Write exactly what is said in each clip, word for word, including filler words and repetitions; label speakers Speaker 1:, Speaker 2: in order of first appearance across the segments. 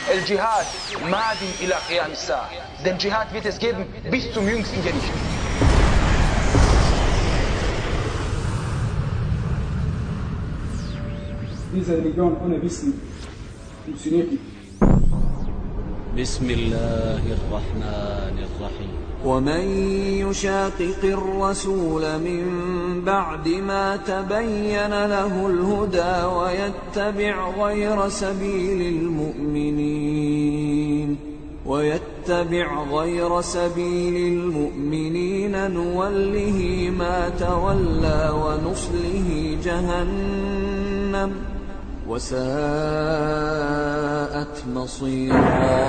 Speaker 1: الجهاد ماد إلى قيام الساعة. Den Dschihad wird es geben bis zum jüngsten Gericht.
Speaker 2: Diese Religion ohne Wissen funktioniert nicht.
Speaker 3: بسم الله الرحمن الرحيم
Speaker 4: ومن يشاقق الرسول من بعد ما تبين له الهدى ويتبع غير سبيل المؤمنين ويتبع غير سبيل المؤمنين نوله ما تولى ونصله جهنم وساءت مصيرا.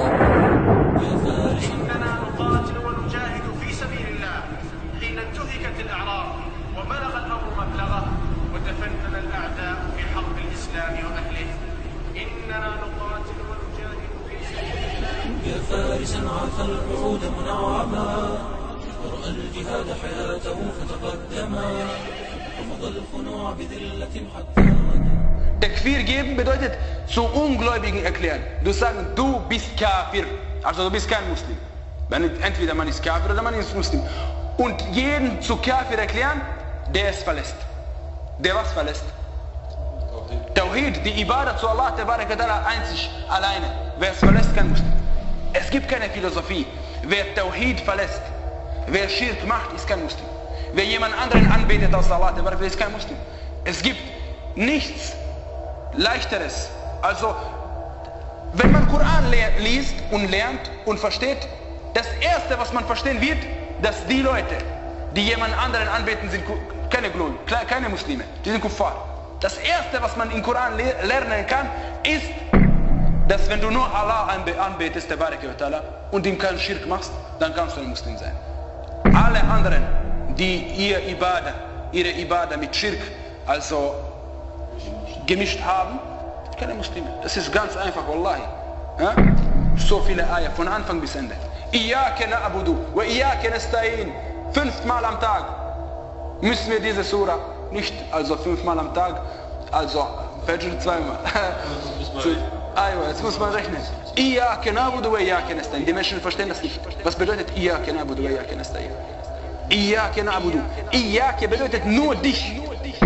Speaker 5: إننا نقاتل ونجاهد في سبيل الله حين انتهكت الأعراض وبلغ الأمر مبلغه وتفنن الأعداء في حرب الإسلام وأهله. إننا نقاتل ونجاهد في سبيل الله.
Speaker 3: يا فارسا عاف الوعود منعما ورأى الجهاد حياته فتقدما وفضى الخنوع بذلة حتى
Speaker 1: Takfir geben bedeutet zu Ungläubigen erklären. Du sagen, du bist Kafir, also du bist kein Muslim. Entweder man ist Kafir oder man ist Muslim. Und jeden zu Kafir erklären, der es verlässt. Der was verlässt? Tawhid, die Ibadah zu Allah, Tabarak wa Ta'ala, einzig, alleine. Wer es verlässt, kein Muslim. Es gibt keine Philosophie. Wer Tawhid verlässt, wer Schirk macht, ist kein Muslim. Wer jemand anderen anbetet als Allah, Tabarak wa Ta'ala, ist kein Muslim. Es gibt nichts Leichteres. Also, wenn man Koran liest und lernt und versteht, das Erste, was man verstehen wird, dass die Leute, die jemand anderen anbeten, sind keine Gläubige, keine Muslime, die sind Kuffar. Das Erste, was man im Koran lernen kann, ist, dass wenn du nur Allah anbetest, Tabarak wa Ta'ala, und ihm keinen Schirk machst, dann kannst du ein Muslim sein. Alle anderen, die ihr Ibadah, ihre Ibadah mit Schirk, also gemischt haben, keine Muslime. Das ist ganz einfach, Wallahi. Ja? So viele Eier, von Anfang bis Ende. Iyake na'budu wa iyake nasta'in. Fünfmal am Tag müssen wir diese Sura, nicht also fünfmal am Tag, also Fajr zweimal. Jetzt muss man rechnen. Iyake na'budu wa iyake nasta'in. Die Menschen verstehen das nicht. Was bedeutet Iyake na'budu wa iyake nasta'in? Iyake na'budu. Iyake bedeutet nur dich.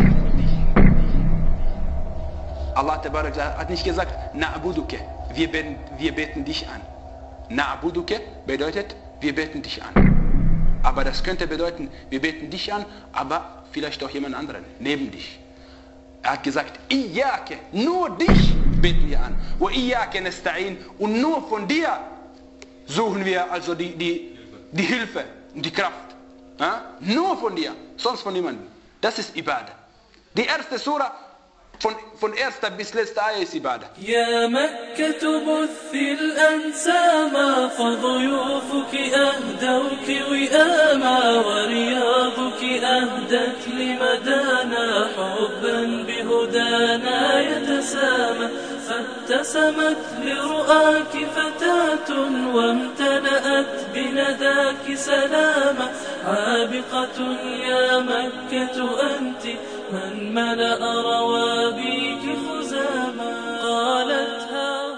Speaker 1: Allah Tabarak hat nicht gesagt, Na'buduke, wir beten, wir beten dich an. Na'buduke bedeutet, wir beten dich an. Aber das könnte bedeuten, wir beten dich an, aber vielleicht auch jemand anderen, neben dich. Er hat gesagt, Iyake, nur dich beten wir an. Wa Iyake nasta'in, und nur von dir suchen wir also die, die, die Hilfe und die Kraft. Ja? Nur von dir, sonst von niemandem. Das ist Ibadah. Die erste Surah, Von, von erster bis letzter Eier ist Ibadah.
Speaker 6: يا مكة بثي الأنساما فضيوفك أهدوك وئاما ورياضك أهدت لمدانا حبا بهدانا يتسامى فابتسمت لرؤاك فتاة وامتلأت بنداك سلاما عابقة يا مكة أنت من ملأ روابيك خزاما قالت ها.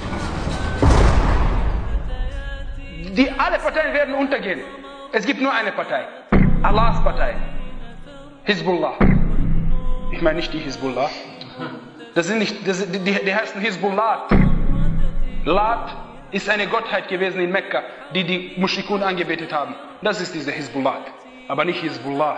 Speaker 1: Die alle Parteien werden untergehen. Es gibt nur eine Partei. Allahs Partei. Hizbullah. Ich meine nicht die Hizbullah. Das sind nicht, das, die, die heißen Hizbullah. Lat ist eine Gottheit gewesen in Mekka, die die Mushrikun angebetet haben. Das ist diese Hizbullah. Aber nicht Hizbullah.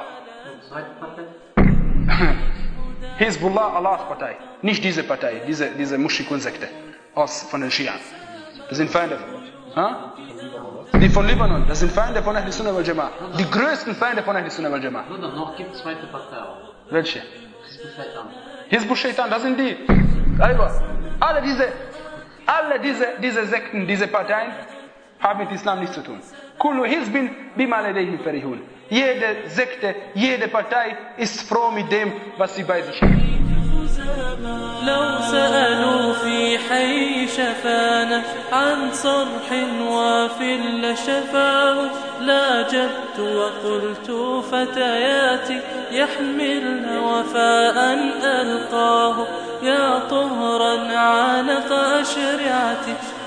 Speaker 1: Hizbullah, Allahs Partei. Nicht diese Partei, diese, diese Mushrikun-Sekte aus von den Schian. Das sind Feinde von uns. Ha? Die von Libanon, das sind Feinde von Ahl Sunnah wal Jama'ah. Die größten Feinde von Ahl Sunnah wal Jama'ah.
Speaker 7: Bruder, noch gibt es zweite Partei auch.
Speaker 1: Welche?
Speaker 7: Hizb-ut-Shaitan.
Speaker 1: Hizb-ut-Shaitan, das sind die. Alle diese, alle diese, diese Sekten, diese Parteien haben mit Islam nichts zu tun. Kullu Hizbin bima ladayhim farihun. Jede Sekte, jede Partei ist froh mit dem, was sie bei sich haben.
Speaker 6: لو سألوا في حي شفانا عن صرح وافل لشفاه لاجبت وقلت فتياتي يحملن وفاء ألقاه يا طهرا عانق أشرعتي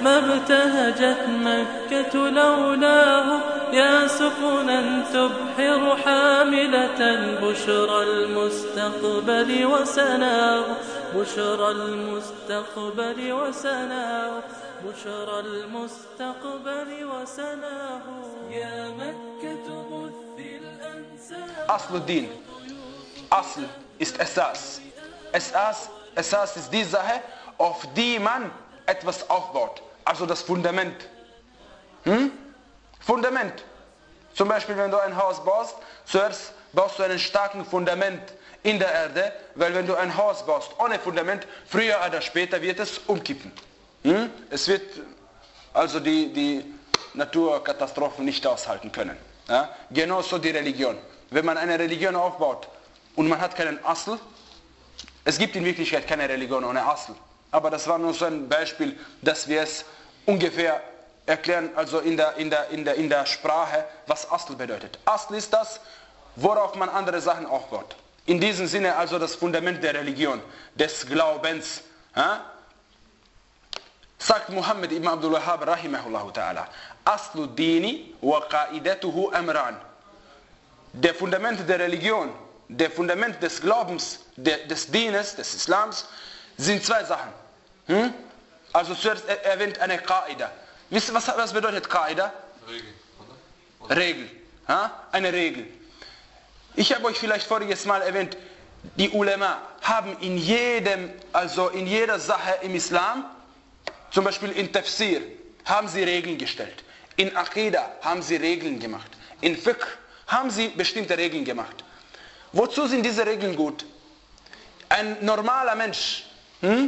Speaker 6: ما ابتهجت مكة لولاه يا سفنا تبحر حاملة بشرى المستقبل وسناه بشرى المستقبل وسناه بشرى المستقبل وسناه يا مكة بثي الأنساب.
Speaker 1: أصل الدين. Asl ist Esas. Esas, Esas ist die Sache, auf die man etwas aufbaut. Also das Fundament. Hm? Fundament. Zum Beispiel, wenn du ein Haus baust, zuerst baust du einen starken Fundament in der Erde, weil wenn du ein Haus baust ohne Fundament, früher oder später wird es umkippen. Hm? Es wird also die, die Naturkatastrophen nicht aushalten können. Ja? Genauso die Religion. Wenn man eine Religion aufbaut und man hat keinen Asl, es gibt in Wirklichkeit keine Religion ohne Asl. Aber das war nur so ein Beispiel, dass wir es ungefähr erklären, also in der, in der, in der, in der Sprache, was Asl bedeutet. Asl ist das, worauf man andere Sachen aufbaut. In diesem Sinne also das Fundament der Religion, des Glaubens. Ja? Sagt Muhammad ibn Abdul Wahhab rahimahullah ta'ala, Aslu dini wa qaidatuhu amran. Der Fundament der Religion, der Fundament des Glaubens, der, des Dienes, des Islams, sind zwei Sachen. Hm? Also zuerst erwähnt eine Qaida. Wisst ihr, was, was bedeutet Qaida?
Speaker 8: Regel, oder?
Speaker 1: Regel. Ja? Eine Regel. Ich habe euch vielleicht voriges Mal erwähnt, die Ulema haben in jedem, also in jeder Sache im Islam, zum Beispiel in Tafsir, haben sie Regeln gestellt. In Aqidah haben sie Regeln gemacht. In Fiqh haben sie bestimmte Regeln gemacht. Wozu sind diese Regeln gut? Ein normaler Mensch hm,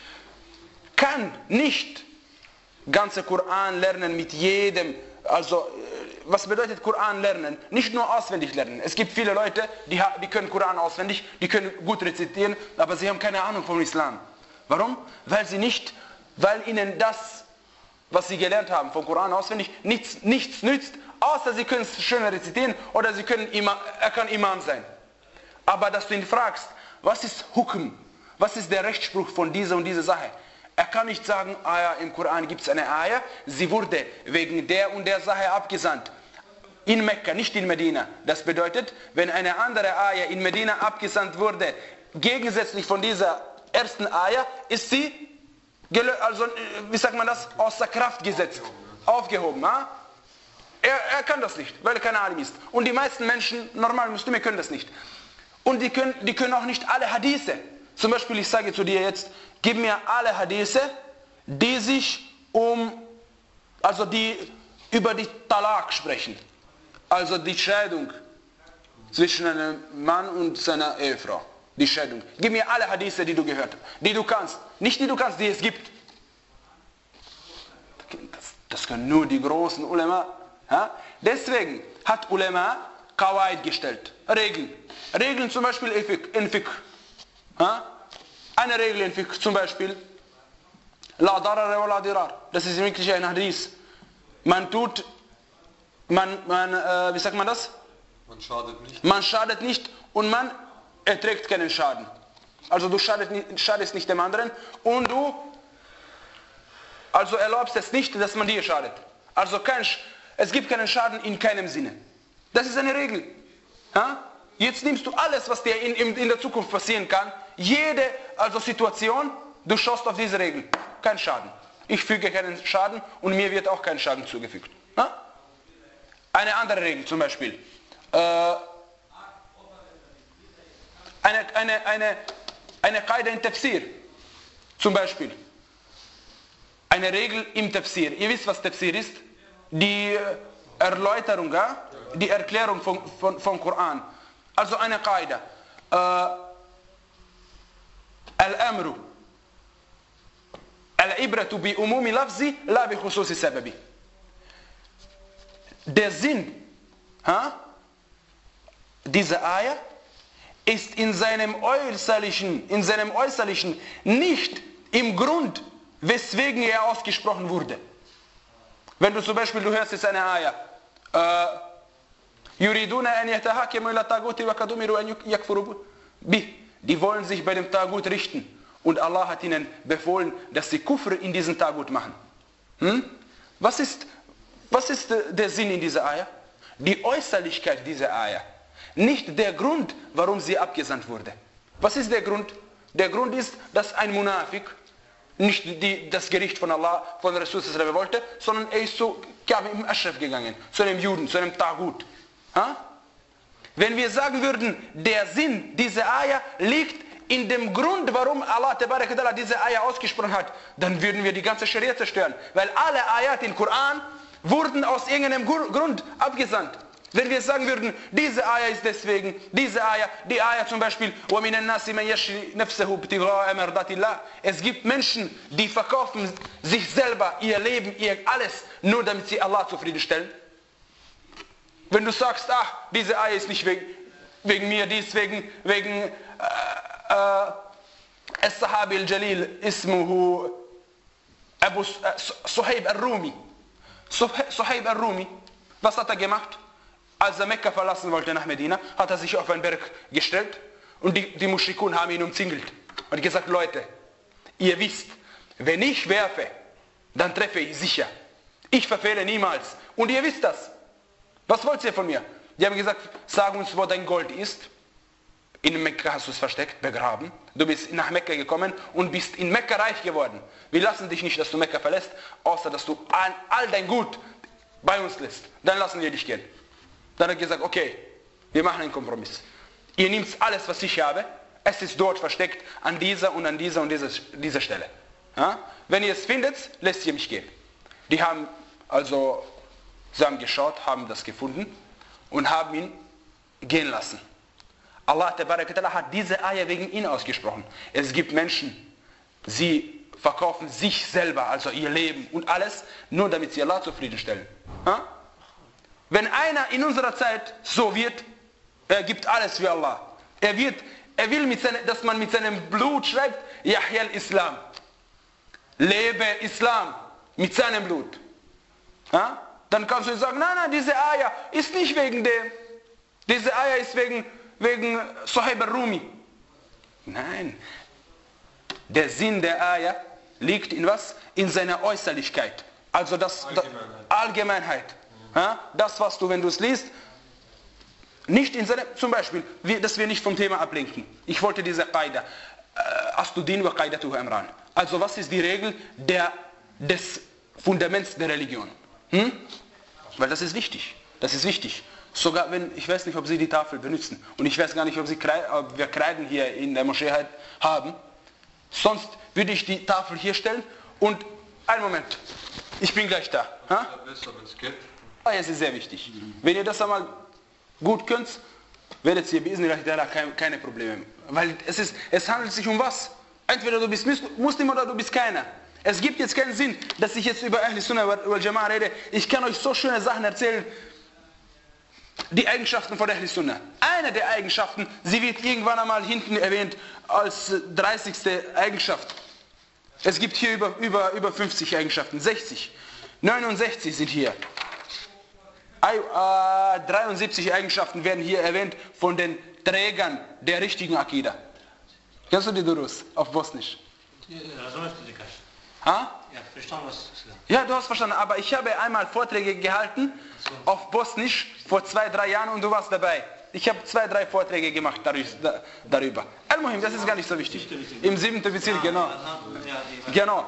Speaker 1: kann nicht ganze Koran lernen mit jedem, also was bedeutet Koran lernen? Nicht nur auswendig lernen. Es gibt viele Leute, die, die können Koran auswendig, die können gut rezitieren, aber sie haben keine Ahnung vom Islam. Warum? Weil sie nicht, weil ihnen das, was sie gelernt haben vom Koran auswendig, nichts, nichts nützt, außer sie können es schön rezitieren oder sie können Imam, er kann Imam sein. Aber dass du ihn fragst, was ist Hukm? Was ist der Rechtsspruch von dieser und dieser Sache? Er kann nicht sagen, ah ja, im Koran gibt es eine Ayah, sie wurde wegen der und der Sache abgesandt. In Mekka, nicht in Medina. Das bedeutet, wenn eine andere Ayah in Medina abgesandt wurde, gegensätzlich von dieser ersten Ayah, ist sie, also, wie sagt man das, außer Kraft gesetzt, aufgehoben. Ja? Er, er kann das nicht, weil er kein Alim ist. Und die meisten Menschen, normale Muslime, können das nicht. Und die können, die können auch nicht alle Hadithe. Zum Beispiel, ich sage zu dir jetzt, gib mir alle Hadithe, die sich um, also die über die Talaq sprechen. Also die Scheidung zwischen einem Mann und seiner Ehefrau. Die Scheidung. Gib mir alle Hadithe, die du gehört hast, die du kannst. Nicht die du kannst, die es gibt. Das, das können nur die großen Ulema. Ja? Deswegen hat Ulema Qawaid gestellt. Regeln. Regeln zum Beispiel in Fiqh. Ja? Eine Regel in Fiqh zum Beispiel. La darara wa la dirar. Das ist wirklich ein Hadith. Man tut, man, man äh, wie sagt man das?
Speaker 8: Man schadet nicht.
Speaker 1: Man schadet nicht und man erträgt keinen Schaden. Also du schadet nicht, schadest nicht dem anderen und du also erlaubst es nicht, dass man dir schadet. Also kein, es gibt keinen Schaden in keinem Sinne. Das ist eine Regel. Ja? Jetzt nimmst du alles, was dir in, in, in der Zukunft passieren kann, jede also Situation, du schaust auf diese Regel. Kein Schaden. Ich füge keinen Schaden und mir wird auch kein Schaden zugefügt. Ja? Eine andere Regel zum Beispiel. Äh, Eine, eine, eine, eine Qaida in Tafsir, zum Beispiel. Eine Regel im Tafsir. Ihr wisst, was Tafsir ist? Die Erläuterung, ja? Die Erklärung vom, vom, vom Koran. Also eine Qaida. Äh, Al-Amru. Al-Ibratu bi umumi lafzi, la bi khususi sababi. Der Sinn ha? Dieser Ayah ist in seinem äußerlichen, in seinem äußerlichen nicht im Grund, weswegen er ausgesprochen wurde. Wenn du zum Beispiel, du hörst jetzt eine Ayah, Yuriduna an yatahakamu ila taguti wa qad umiru an yakfuru bih. Die wollen sich bei dem Tagut richten und Allah hat ihnen befohlen, dass sie Kufr in diesen Tagut machen. Hm? Was ist, was ist der Sinn in dieser Eier? Die Äußerlichkeit dieser Eier. Nicht der Grund, warum sie abgesandt wurde. Was ist der Grund? Der Grund ist, dass ein Munafik nicht die, das Gericht von Allah, von Rasul wollte, sondern er ist zu Ka'b ibn Ashraf gegangen, zu einem Juden, zu einem Tagut. Ha? Wenn wir sagen würden, der Sinn dieser Eier liegt in dem Grund, warum Allah diese Eier ausgesprochen hat, dann würden wir die ganze Scharia zerstören. Weil alle Ayat im Koran wurden aus irgendeinem Grund abgesandt. Wenn wir sagen würden, diese Eier ist deswegen, diese Eier, die Eier zum Beispiel, es gibt Menschen, die verkaufen sich selber, ihr Leben, ihr alles, nur damit sie Allah zufriedenstellen. Wenn du sagst, ach, diese Eier ist nicht wegen, wegen mir, die ist wegen, wegen As-Sahabi al-Jalil, ismuhu Abu Suhaib al-Rumi. Suhaib al-Rumi, was hat er gemacht? Als er Mekka verlassen wollte nach Medina, hat er sich auf einen Berg gestellt und die, die Mushrikun haben ihn umzingelt und gesagt, Leute, ihr wisst, wenn ich werfe, dann treffe ich sicher. Ich verfehle niemals. Und ihr wisst das. Was wollt ihr von mir? Die haben gesagt, sag uns, wo dein Gold ist. In Mekka hast du es versteckt, begraben. Du bist nach Mekka gekommen und bist in Mekka reich geworden. Wir lassen dich nicht, dass du Mekka verlässt, außer dass du all dein Gut bei uns lässt. Dann lassen wir dich gehen. Dann hat er gesagt, okay, wir machen einen Kompromiss. Ihr nehmt alles, was ich habe, es ist dort versteckt, an dieser und an dieser und dieser, dieser Stelle. Ja? Wenn ihr es findet, lässt ihr mich gehen. Die haben also, sie haben geschaut, haben das gefunden und haben ihn gehen lassen. Allah hat diese Eier wegen ihn ausgesprochen. Es gibt Menschen, sie verkaufen sich selber, also ihr Leben und alles, nur damit sie Allah zufriedenstellen. Ja? Wenn einer in unserer Zeit so wird, er gibt alles für Allah. Er, wird, er will, mit seine, dass man mit seinem Blut schreibt, Yahya al-Islam. Lebe Islam mit seinem Blut. Ja? Dann kannst du sagen, nein, nein, diese Eier ist nicht wegen dem. Diese Eier ist wegen, wegen Suhaib al-Rumi. Nein. Der Sinn der Eier liegt in was? In seiner Äußerlichkeit. Also das Allgemeinheit. Das, Allgemeinheit. Ja, das, was du, wenn du es liest, nicht in seine, zum Beispiel, wir, dass wir nicht vom Thema ablenken. Ich wollte diese Qaida, Astudin wa Qaidatuhu Imran. Also was ist die Regel der, des Fundaments der Religion? Hm? Weil das ist wichtig. Das ist wichtig. Sogar wenn, ich weiß nicht, ob Sie die Tafel benutzen und ich weiß gar nicht, ob, Sie, ob wir Kreiden hier in der Moschee haben. Sonst würde ich die Tafel hier stellen und, einen Moment, ich bin gleich da. Ha? Es ist sehr wichtig. Wenn ihr das einmal gut könnt, werdet ihr keine Probleme. Weil es, ist, es handelt sich um was? Entweder du bist Muslim oder du bist keiner. Es gibt jetzt keinen Sinn, dass ich jetzt über Ahl Sunnah wal Jama'a rede. Ich kann euch so schöne Sachen erzählen. Die Eigenschaften von Ahl Sunnah. Eine der Eigenschaften, sie wird irgendwann einmal hinten erwähnt als dreißigste Eigenschaft. Es gibt hier über, über, über fünfzig Eigenschaften, sechzig. neunundsechzig sind hier. dreiundsiebzig Eigenschaften werden hier erwähnt von den Trägern der richtigen Akida. Kennst du die Durus auf Bosnisch? Ha?
Speaker 7: Ja, verstanden, was
Speaker 1: ja, du hast verstanden, aber ich habe einmal Vorträge gehalten auf Bosnisch vor zwei, drei Jahren und du warst dabei. Ich habe zwei, drei Vorträge gemacht darüber. Al-Muhim, das ist gar nicht so wichtig. Im siebten Bezirk, genau. Genau.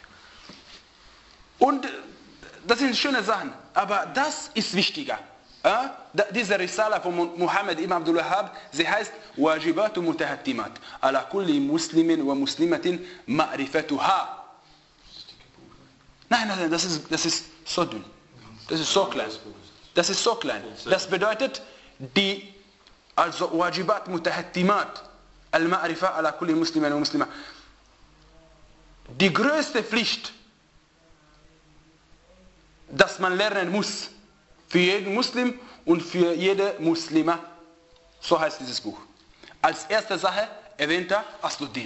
Speaker 1: Und das sind schöne Sachen, aber das ist wichtiger. Ja? Diese Risala von Muhammad ibn Abdul Wahhab, sie heißt Wajibatu Mutahattimat ala kulli Muslimin wa Muslimatin ma'rifatuha. Nein, nein, das ist, das ist so dünn. Das ist so klein. Das ist so klein. Das bedeutet, die, also Wajibat Mutahattimat al-Ma'rifa ala kulli Muslimin wa Muslima. Die größte Pflicht, dass man lernen muss, für jeden Muslim und für jede Muslima. So heißt dieses Buch. Als erste Sache erwähnt er Asluddin.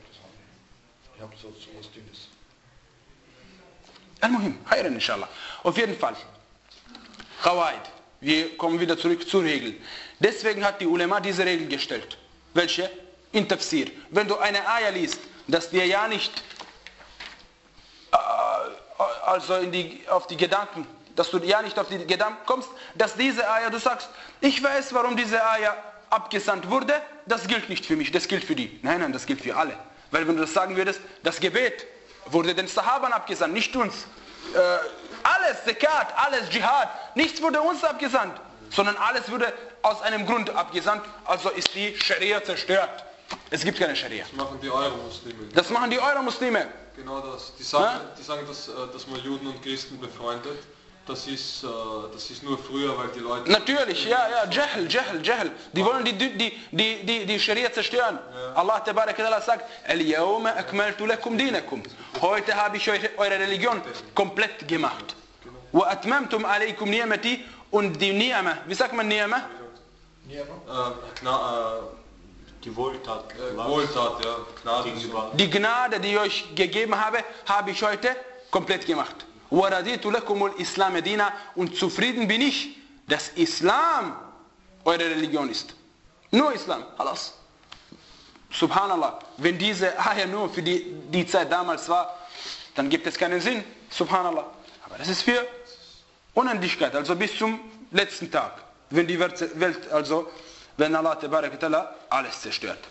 Speaker 1: Al-Muhim, Khairan inshallah. Auf jeden Fall. Qawaid. Wir kommen wieder zurück zur Regel. Deswegen hat die Ulema diese Regel gestellt. Welche? In Tafsir. Wenn du eine Ayah liest, dass dir ja nicht also in die, auf die Gedanken, dass du ja nicht auf die Gedanken kommst, dass diese Ayah, du sagst, ich weiß, warum diese Ayah abgesandt wurde, das gilt nicht für mich, das gilt für die. Nein, nein, das gilt für alle. Weil wenn du das sagen würdest, das Gebet wurde den Sahabern abgesandt, nicht uns. Äh, alles, Zakat, alles, Dschihad, nichts wurde uns abgesandt, sondern alles wurde aus einem Grund abgesandt, also ist die Scharia zerstört. Es gibt keine Scharia.
Speaker 8: Das machen die Euro-Muslime.
Speaker 1: Das machen die Euro-Muslime.
Speaker 8: Genau das. Die sagen,
Speaker 1: Ja?
Speaker 8: die sagen dass, dass man Juden und Christen befreundet. Das ist, das ist nur früher, weil die Leute...
Speaker 1: Natürlich, ja, ja, Jahl, Jahl, Jahl. Die wollen die, die, die, die, die Scharia zerstören. Ja. Allah Tabarak wa sagt, Al-Yawma akmaltu lakum dinakum. Heute habe ich euch eure Religion komplett gemacht. Wa atmamtum alaykum ni'mati, und die Ni'ama, wie sagt man Ni'ama?
Speaker 8: Ni'ama? Äh, die Wohltat. Äh, Wohltat, ja. Gnade.
Speaker 1: Die Gnade, die ich euch gegeben habe, habe ich heute komplett gemacht. وَرَدِيتُ لَكُمُ الْإِسْلَامَ دِينًا, und zufrieden bin ich, dass Islam eure Religion ist. Nur Islam, alles. Subhanallah, wenn diese Ayah nur für die, die Zeit damals war, dann gibt es keinen Sinn. Subhanallah. Aber das ist für Unendlichkeit, also bis zum letzten Tag. Wenn die Welt, also, wenn Allah Ta'ala alles zerstört.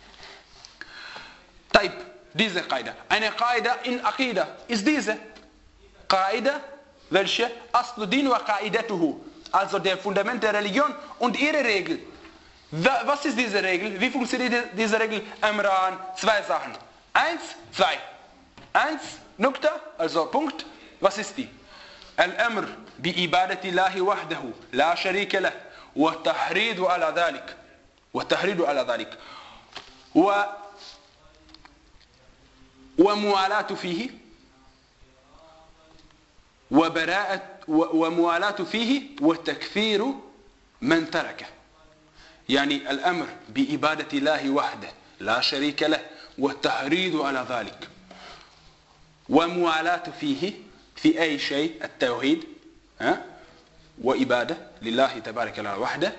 Speaker 1: Taib, diese Qaida. Eine Qaida in Aqida ist diese. Qaida, welche Asluddin wa Qaidatuhu, also der Fundament der Religion und ihre Regel. Was ist diese Regel? Wie funktioniert diese Regel? Imran, zwei Sachen. Eins, zwei. Eins, Nukta, also Punkt. Was ist die? Al-Amr bi ibadati Allahi wahdahu, la sharika lah, wa tahridu ala dhalik. Wa tahridu ala dhalik. Wa wa mu'alatu fihi. وبراءة وموالاة فيه وتكفير من تركه. يعني الأمر بإبادة الله وحده لا شريك له والتحريض على ذلك وموالاة فيه في أي شيء التوحيد ها وإبادة لله تبارك الله وحده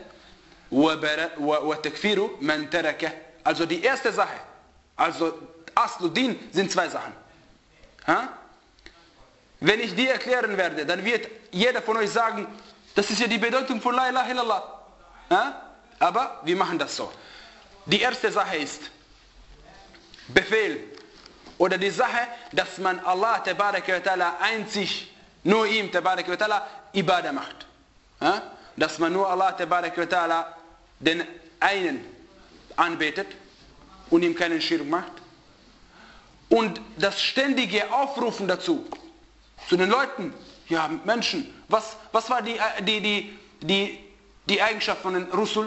Speaker 1: وتكفير من تركه. Also die erste Sache, also Asluddin sind zwei Sachen. Ha? Wenn ich die erklären werde, dann wird jeder von euch sagen, das ist ja die Bedeutung von La ilaha illallah. Ja? Aber wir machen das so. Die erste Sache ist Befehl oder die Sache, dass man Allah Tabaraka wa Ta'ala einzig, nur ihm Tabaraka wa Ta'ala Ibadah macht. Ja? Dass man nur Allah Tabaraka wa Ta'ala den einen anbetet und ihm keinen Schirk macht. Und das ständige Aufrufen dazu, zu den Leuten, ja Menschen, was, was war die, die, die, die, die Eigenschaft von den Rusul?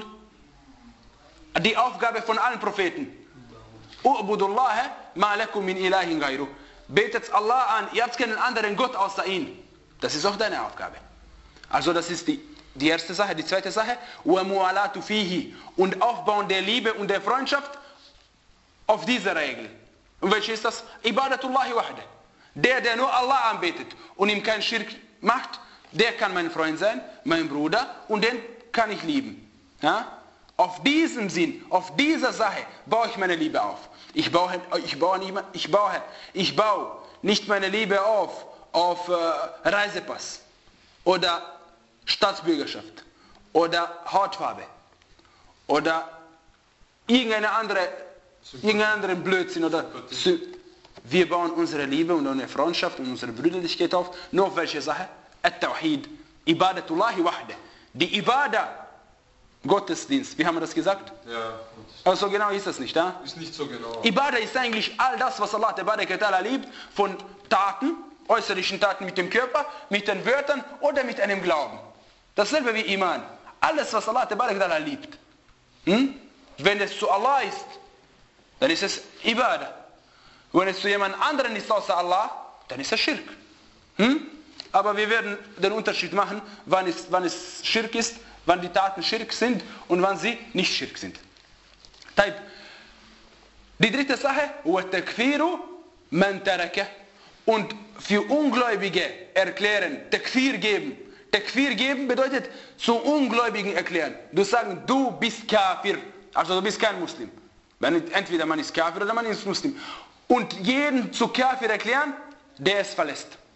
Speaker 1: Die Aufgabe von allen Propheten. U'budullaha ma lakum min ilahin ghayru. Betet Allah an, ihr habt keinen anderen Gott außer ihn. Das ist auch deine Aufgabe. Also das ist die, die erste Sache. Die zweite Sache, wa mu'alatu fihi, und Aufbauen der Liebe und der Freundschaft auf diese Regel. Und welche ist das? Ibadatullahi wahda. Der, der nur Allah anbetet und ihm keinen Schirk macht, der kann mein Freund sein, mein Bruder, und den kann ich lieben. Ja? Auf diesem Sinn, auf dieser Sache baue ich meine Liebe auf. Ich baue, ich baue, nicht, ich baue, ich baue nicht meine Liebe auf, auf äh, Reisepass oder Staatsbürgerschaft oder Hautfarbe oder irgendeine andere, irgendeinen anderen Blödsinn oder Sympathie. Wir bauen unsere Liebe und unsere Freundschaft und unsere Brüderlichkeit auf. Nur auf welche Sache? At-Tawhid. Ibadatullahi wahda. Die Ibadah, Gottesdienst. Wie haben wir das gesagt?
Speaker 8: Ja.
Speaker 1: Aber so genau ist das nicht, ja?
Speaker 8: Ist nicht so genau.
Speaker 1: Ibadah ist eigentlich all das, was Allah Ta'ala liebt, von Taten, äußerlichen Taten mit dem Körper, mit den Wörtern oder mit einem Glauben. Dasselbe wie Iman. Alles, was Allah Ta'ala liebt. Hm? Wenn es zu Allah ist, dann ist es Ibadah. Wenn es zu jemand anderen ist außer Allah, dann ist es Schirk. Hm? Aber wir werden den Unterschied machen, wann es, wann es Schirk ist, wann die Taten Schirk sind und wann sie nicht Schirk sind. Taib. Die dritte Sache, وَتَكْفِيرُ مَنْ تَرَكَ, und für Ungläubige erklären, Takfir geben. Takfir geben bedeutet zu Ungläubigen erklären. Du sagen, du bist Kafir, also du bist kein Muslim. Entweder man ist Kafir oder man ist Muslim. Und jeden zu Kafir erklären, der es verlässt.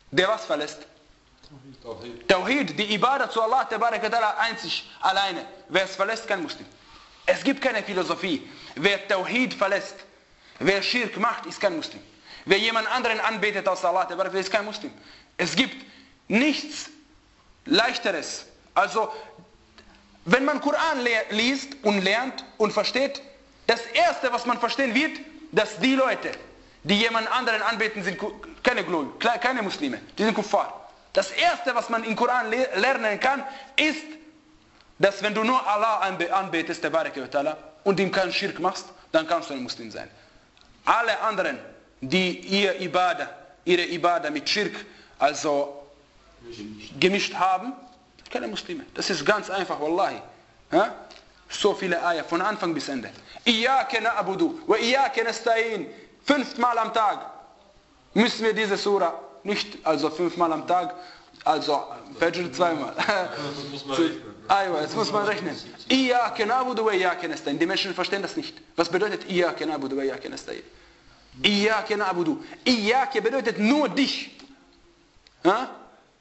Speaker 1: der was verlässt?
Speaker 8: Tawhid.
Speaker 1: Tawhid, die Ibadah zu Allah Tabarak wa Ta'ala einzig, alleine. Wer es verlässt, kein Muslim. Es gibt keine Philosophie. Wer Tawhid verlässt, wer Schirk macht, ist kein Muslim. Wer jemand anderen anbetet als Allah Tabarak wa Ta'ala, ist kein Muslim. Es gibt nichts Leichteres. Also, wenn man Koran liest und lernt und versteht, das Erste, was man verstehen wird, dass die Leute, die jemand anderen anbeten, sind keine Gläubige, keine Muslime, die sind Kuffar. Das Erste, was man im Koran lernen kann, ist, dass wenn du nur Allah anbetest, und ihm keinen Schirk machst, dann kannst du ein Muslim sein. Alle anderen, die ihr Ibadah, ihre Ibadah mit Schirk also gemischt haben, keine Muslime. Das ist ganz einfach, wallahi. Ja? So viele Eier, von Anfang bis Ende. Iyake na'budu wa iyake nasta'in. Fünfmal am Tag müssen wir diese Sura, nicht also fünfmal am Tag, also Fajr zweimal.
Speaker 8: Das muss man rechnen.
Speaker 1: Aywa, das muss man rechnen. Iyake na'budu wa iyake nasta'in. Die Menschen verstehen das nicht. Was bedeutet Iyake na'budu wa iyake nasta'in? Iyake na'budu. Iyake bedeutet nur dich. Ja?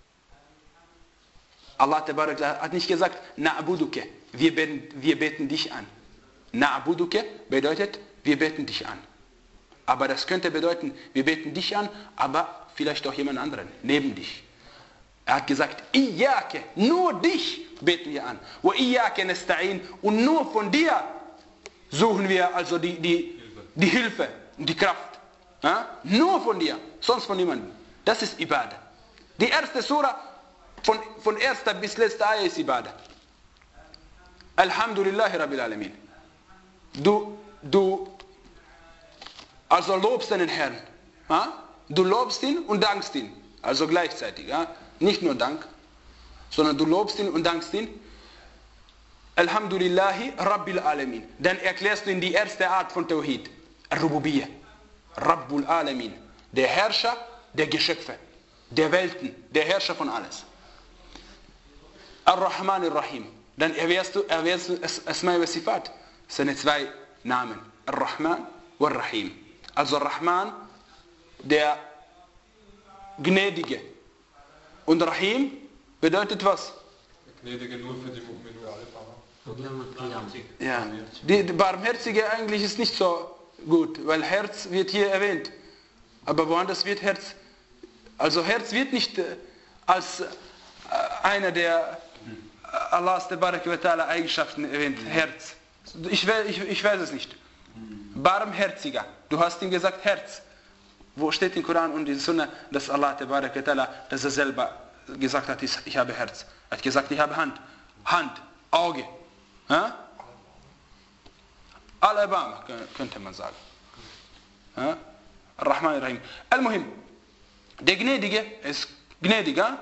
Speaker 1: Allah Tabarak hat nicht gesagt, na'buduke, wir beten, wir beten dich an. Na'buduke bedeutet, wir beten dich an. Aber das könnte bedeuten, wir beten dich an, aber vielleicht auch jemand anderen, neben dich. Er hat gesagt, Iyake, nur dich beten wir an. Wa iyake nasta'in, und nur von dir suchen wir also die, die, die Hilfe und die Kraft. Ja? Nur von dir, sonst von niemandem. Das ist Ibadah. Die erste Sura, Von, von erster bis letzter Ayah ist Ibadah. Alhamdulillahi Rabbil Alamin. Du, du, also lobst deinen Herrn. Ja? Du lobst ihn und dankst ihn. Also gleichzeitig. Ja? Nicht nur Dank, sondern du lobst ihn und dankst ihn. Alhamdulillahi Rabbil Alamin. Dann erklärst du ihm die erste Art von Tawhid. Ar-Rububiyyah. Rabbul Alamin. Der Herrscher der Geschöpfe, der Welten, der Herrscher von alles. Ar-Rahman Ar-Rahim. Dann erwähnst du, erwähnst du Asma wa Sifat. Das sind zwei Namen. Ar-Rahman und Ar-Rahim. Also Rahman, der Gnädige. Und Rahim bedeutet was?
Speaker 8: Der Gnädige nur für die Mu'minu.
Speaker 1: Ja. Die, die Barmherzige eigentlich ist nicht so gut, weil Herz wird hier erwähnt. Aber woanders wird Herz, also Herz wird nicht als einer der Allahs Tabarak wa Ta'ala Eigenschaften erwähnt, Herz. Ich, ich, ich weiß es nicht. Barmherziger. Du hast ihm gesagt Herz. Wo steht im Koran und in Sunna, dass Allah Tabarak wa Ta'ala, dass er selber gesagt hat, ich habe Herz. Er hat gesagt, ich habe Hand. Hand, Auge. Ja? Al-Abama, könnte man sagen. Ja? Ar-Rahman Ar-Rahim. Al-Muhim. Der Gnädige ist gnädiger.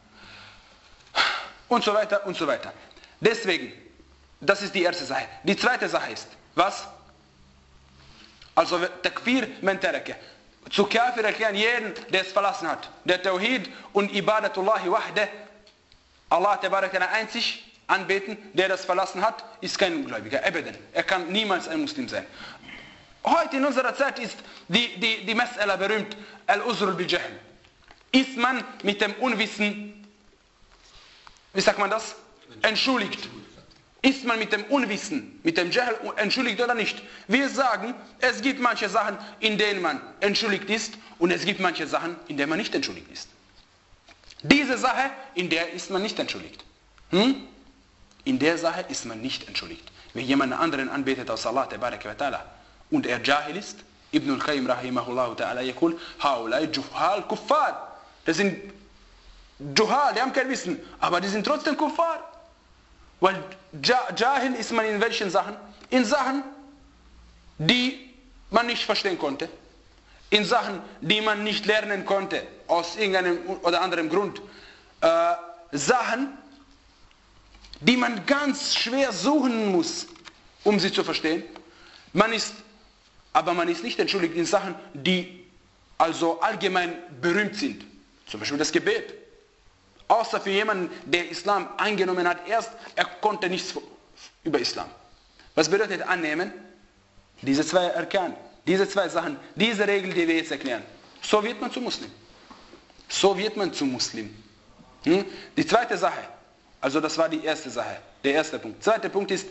Speaker 1: Und so weiter und so weiter. Deswegen, das ist die erste Sache. Die zweite Sache ist, was? Also Takfir man taraka. Zu Kafir erklären jeden, der es verlassen hat. Der Tawhid und Ibadatullahi wahde, Allah Tabarak einzig anbeten, der das verlassen hat, ist kein Gläubiger. Abadan. Er kann niemals ein Muslim sein. Heute in unserer Zeit ist die, die, die Mas'ala berühmt, Al-Uzr bil-Jahl. Ist man mit dem Unwissen, wie sagt man das? Entschuldigt. Ist man mit dem Unwissen, mit dem Jahl entschuldigt oder nicht? Wir sagen, es gibt manche Sachen, in denen man entschuldigt ist, und es gibt manche Sachen, in denen man nicht entschuldigt ist. Diese Sache, in der ist man nicht entschuldigt. Hm? In der Sache ist man nicht entschuldigt. Wenn jemand anderen anbetet aus Allah Tabarak wa Ta'ala und er Jahil ist, Ibn al-Qayyim rahimahullah ta'ala yakul, haulai juhal kuffar. Das sind Juhal, die haben kein Wissen, aber die sind trotzdem Kuffar. Weil Jahil ist man in welchen Sachen? In Sachen, die man nicht verstehen konnte. In Sachen, die man nicht lernen konnte, aus irgendeinem oder anderem Grund. Äh, Sachen, die man ganz schwer suchen muss, um sie zu verstehen. Man ist, aber man ist nicht entschuldigt in Sachen, die also allgemein berühmt sind. Zum Beispiel das Gebet. Außer für jemanden, der Islam angenommen hat, erst, er konnte nichts über Islam. Was bedeutet annehmen? Diese zwei Arkan, diese zwei Sachen, diese Regel, die wir jetzt erklären. So wird man zum Muslim. So wird man zum Muslim. Hm? Die zweite Sache, also das war die erste Sache, der erste Punkt. Zweiter Punkt ist,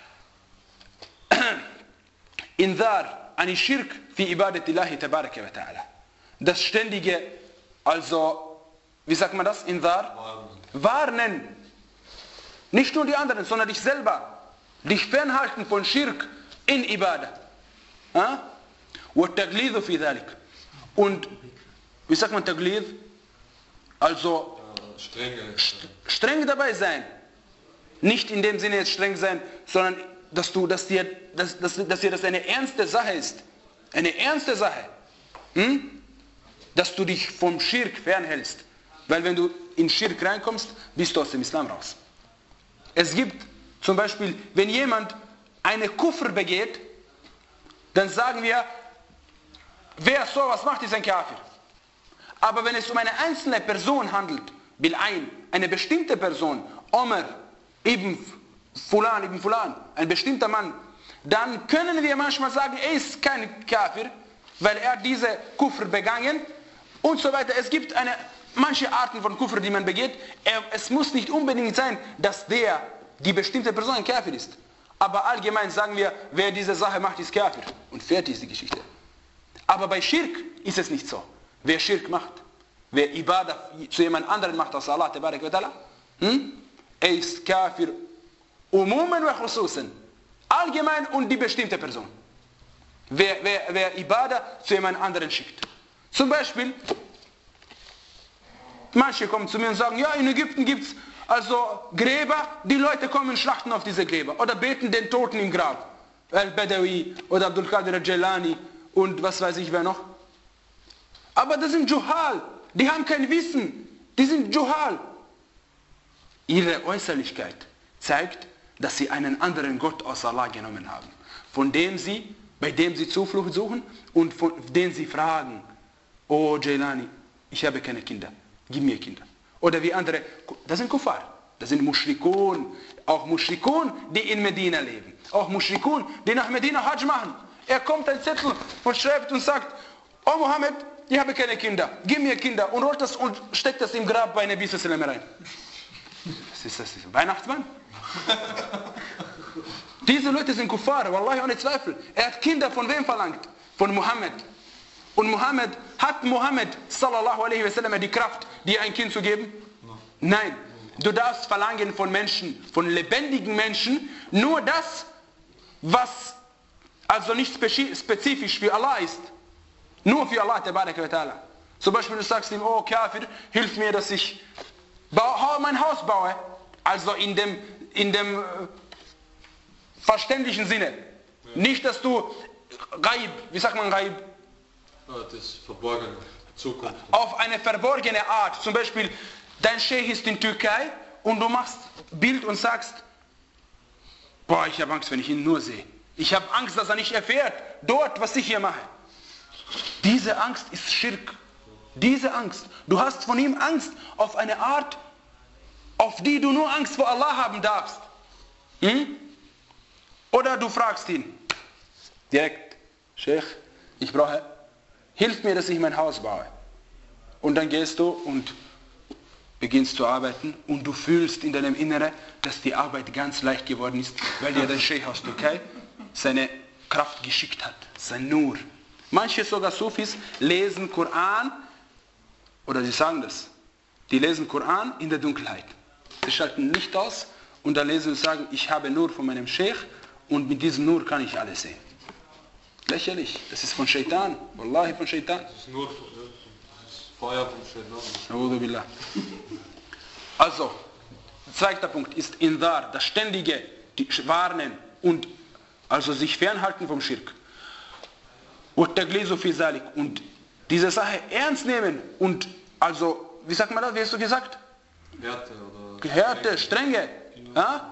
Speaker 1: Indhar an Shirk fi ibadatillahi tabaraka wa ta'ala. Das ständige, also, wie sagt man das? Indhar? Warnen. Nicht nur die anderen, sondern dich selber. Dich fernhalten von Shirk in Ibadah. وَالتَّغْلِيظُ فِي ذَلِكَ. Und, wie sagt man Taglid? Also,
Speaker 8: Strenge.
Speaker 1: streng dabei sein. Nicht in dem Sinne jetzt streng sein, sondern dass, du, dass, dir, dass, dass, dass dir das eine ernste Sache ist. Eine ernste Sache. Hm? Dass du dich vom Schirk fernhältst. Weil wenn du in Schirk reinkommst, bist du aus dem Islam raus. Es gibt zum Beispiel, wenn jemand eine Kufr begeht, dann sagen wir, wer sowas macht, ist ein Kafir. Aber wenn es um eine einzelne Person handelt, Bil'ain, eine bestimmte Person, Omar, ibn Fulan, ibn Fulan, ein bestimmter Mann, dann können wir manchmal sagen, er ist kein Kafir, weil er diese Kufr begangen und so weiter. Es gibt eine, manche Arten von Kufr, die man begeht. Er, es muss nicht unbedingt sein, dass der, die bestimmte Person ein Kafir ist. Aber allgemein sagen wir, wer diese Sache macht, ist Kafir. Und fertig ist die Geschichte. Aber bei Schirk ist es nicht so. Wer Schirk macht, wer Ibadah zu jemand anderen macht als Allah, tabarak wa ta'ala, hm? er ist Kafir umuman wa khususan. Allgemein und die bestimmte Person. Wer, wer, wer Ibadah zu jemand anderen schickt. Zum Beispiel, manche kommen zu mir und sagen, ja, in Ägypten gibt es also Gräber, die Leute kommen und schlachten auf diese Gräber. Oder beten den Toten im Grab. Al-Badawi oder Abdul Qadir al-Jilani und was weiß ich wer noch. Aber das sind Juhal. Die haben kein Wissen. Die sind Juhal. Ihre Äußerlichkeit zeigt, dass sie einen anderen Gott aus Allah genommen haben. Von dem sie, bei dem sie Zuflucht suchen und von dem sie fragen, oh Jilani, ich habe keine Kinder, gib mir Kinder. Oder wie andere, das sind Kuffar, das sind Mushrikun, auch Mushrikun, die in Medina leben. Auch Mushrikun, die nach Medina Hajj machen. Er kommt ein Zettel und schreibt und sagt, oh Mohammed, ich habe keine Kinder, gib mir Kinder und holt das und steckt das im Grab bei Nabi sallallahu alaihi wasallam rein. Was ist das? Weihnachtsmann? Diese Leute sind Kuffar, wallahi ohne Zweifel. Er hat Kinder von wem verlangt? Von Mohammed. Und Mohammed, hat Mohammed sallallahu alaihi wasallam die Kraft, dir ein Kind zu geben? Nein. Du darfst verlangen von Menschen, von lebendigen Menschen, nur das, was also nicht spezifisch für Allah ist. Nur für Allah, tabaraka wa ta'ala. Zum Beispiel du sagst ihm, oh Kafir, hilf mir, dass ich mein Haus baue. Also in dem, in dem äh, verständlichen Sinne. Ja. Nicht, dass du Ghaib, wie sagt man Ghaib?
Speaker 8: Ja, das verborgene Zukunft.
Speaker 1: Auf eine verborgene Art. Zum Beispiel, dein Sheikh ist in Türkei und du machst Bild und sagst, boah, ich habe Angst, wenn ich ihn nur sehe. Ich habe Angst, dass er nicht erfährt, dort, was ich hier mache. Diese Angst ist Schirk. Diese Angst. Du hast von ihm Angst auf eine Art, auf die du nur Angst vor Allah haben darfst. Hm? Oder du fragst ihn direkt, Sheikh, ich brauche, hilf mir, dass ich mein Haus baue. Und dann gehst du und beginnst zu arbeiten und du fühlst in deinem Inneren, dass die Arbeit ganz leicht geworden ist, weil dir der Sheikh aus Türkei seine Kraft geschickt hat, sein Nur. Manche sogar Sufis lesen Koran, oder sie sagen das, die lesen Koran in der Dunkelheit. Sie schalten Licht aus und dann lesen und sagen, ich habe Nur von meinem Sheikh und mit diesem Nur kann ich alles sehen. Lächerlich, das ist von Shaitan, Wallahi von Shaitan.
Speaker 8: Das ist nur das ist Feuer von Shaitan.
Speaker 1: A'udhu billah. Also, zweiter Punkt ist Indhar, das ständige Warnen und also sich fernhalten vom Schirk. Und diese Sache ernst nehmen und also, wie sagt man das, wie hast du gesagt?
Speaker 8: Härte oder
Speaker 1: Härte, Strenge. Ja?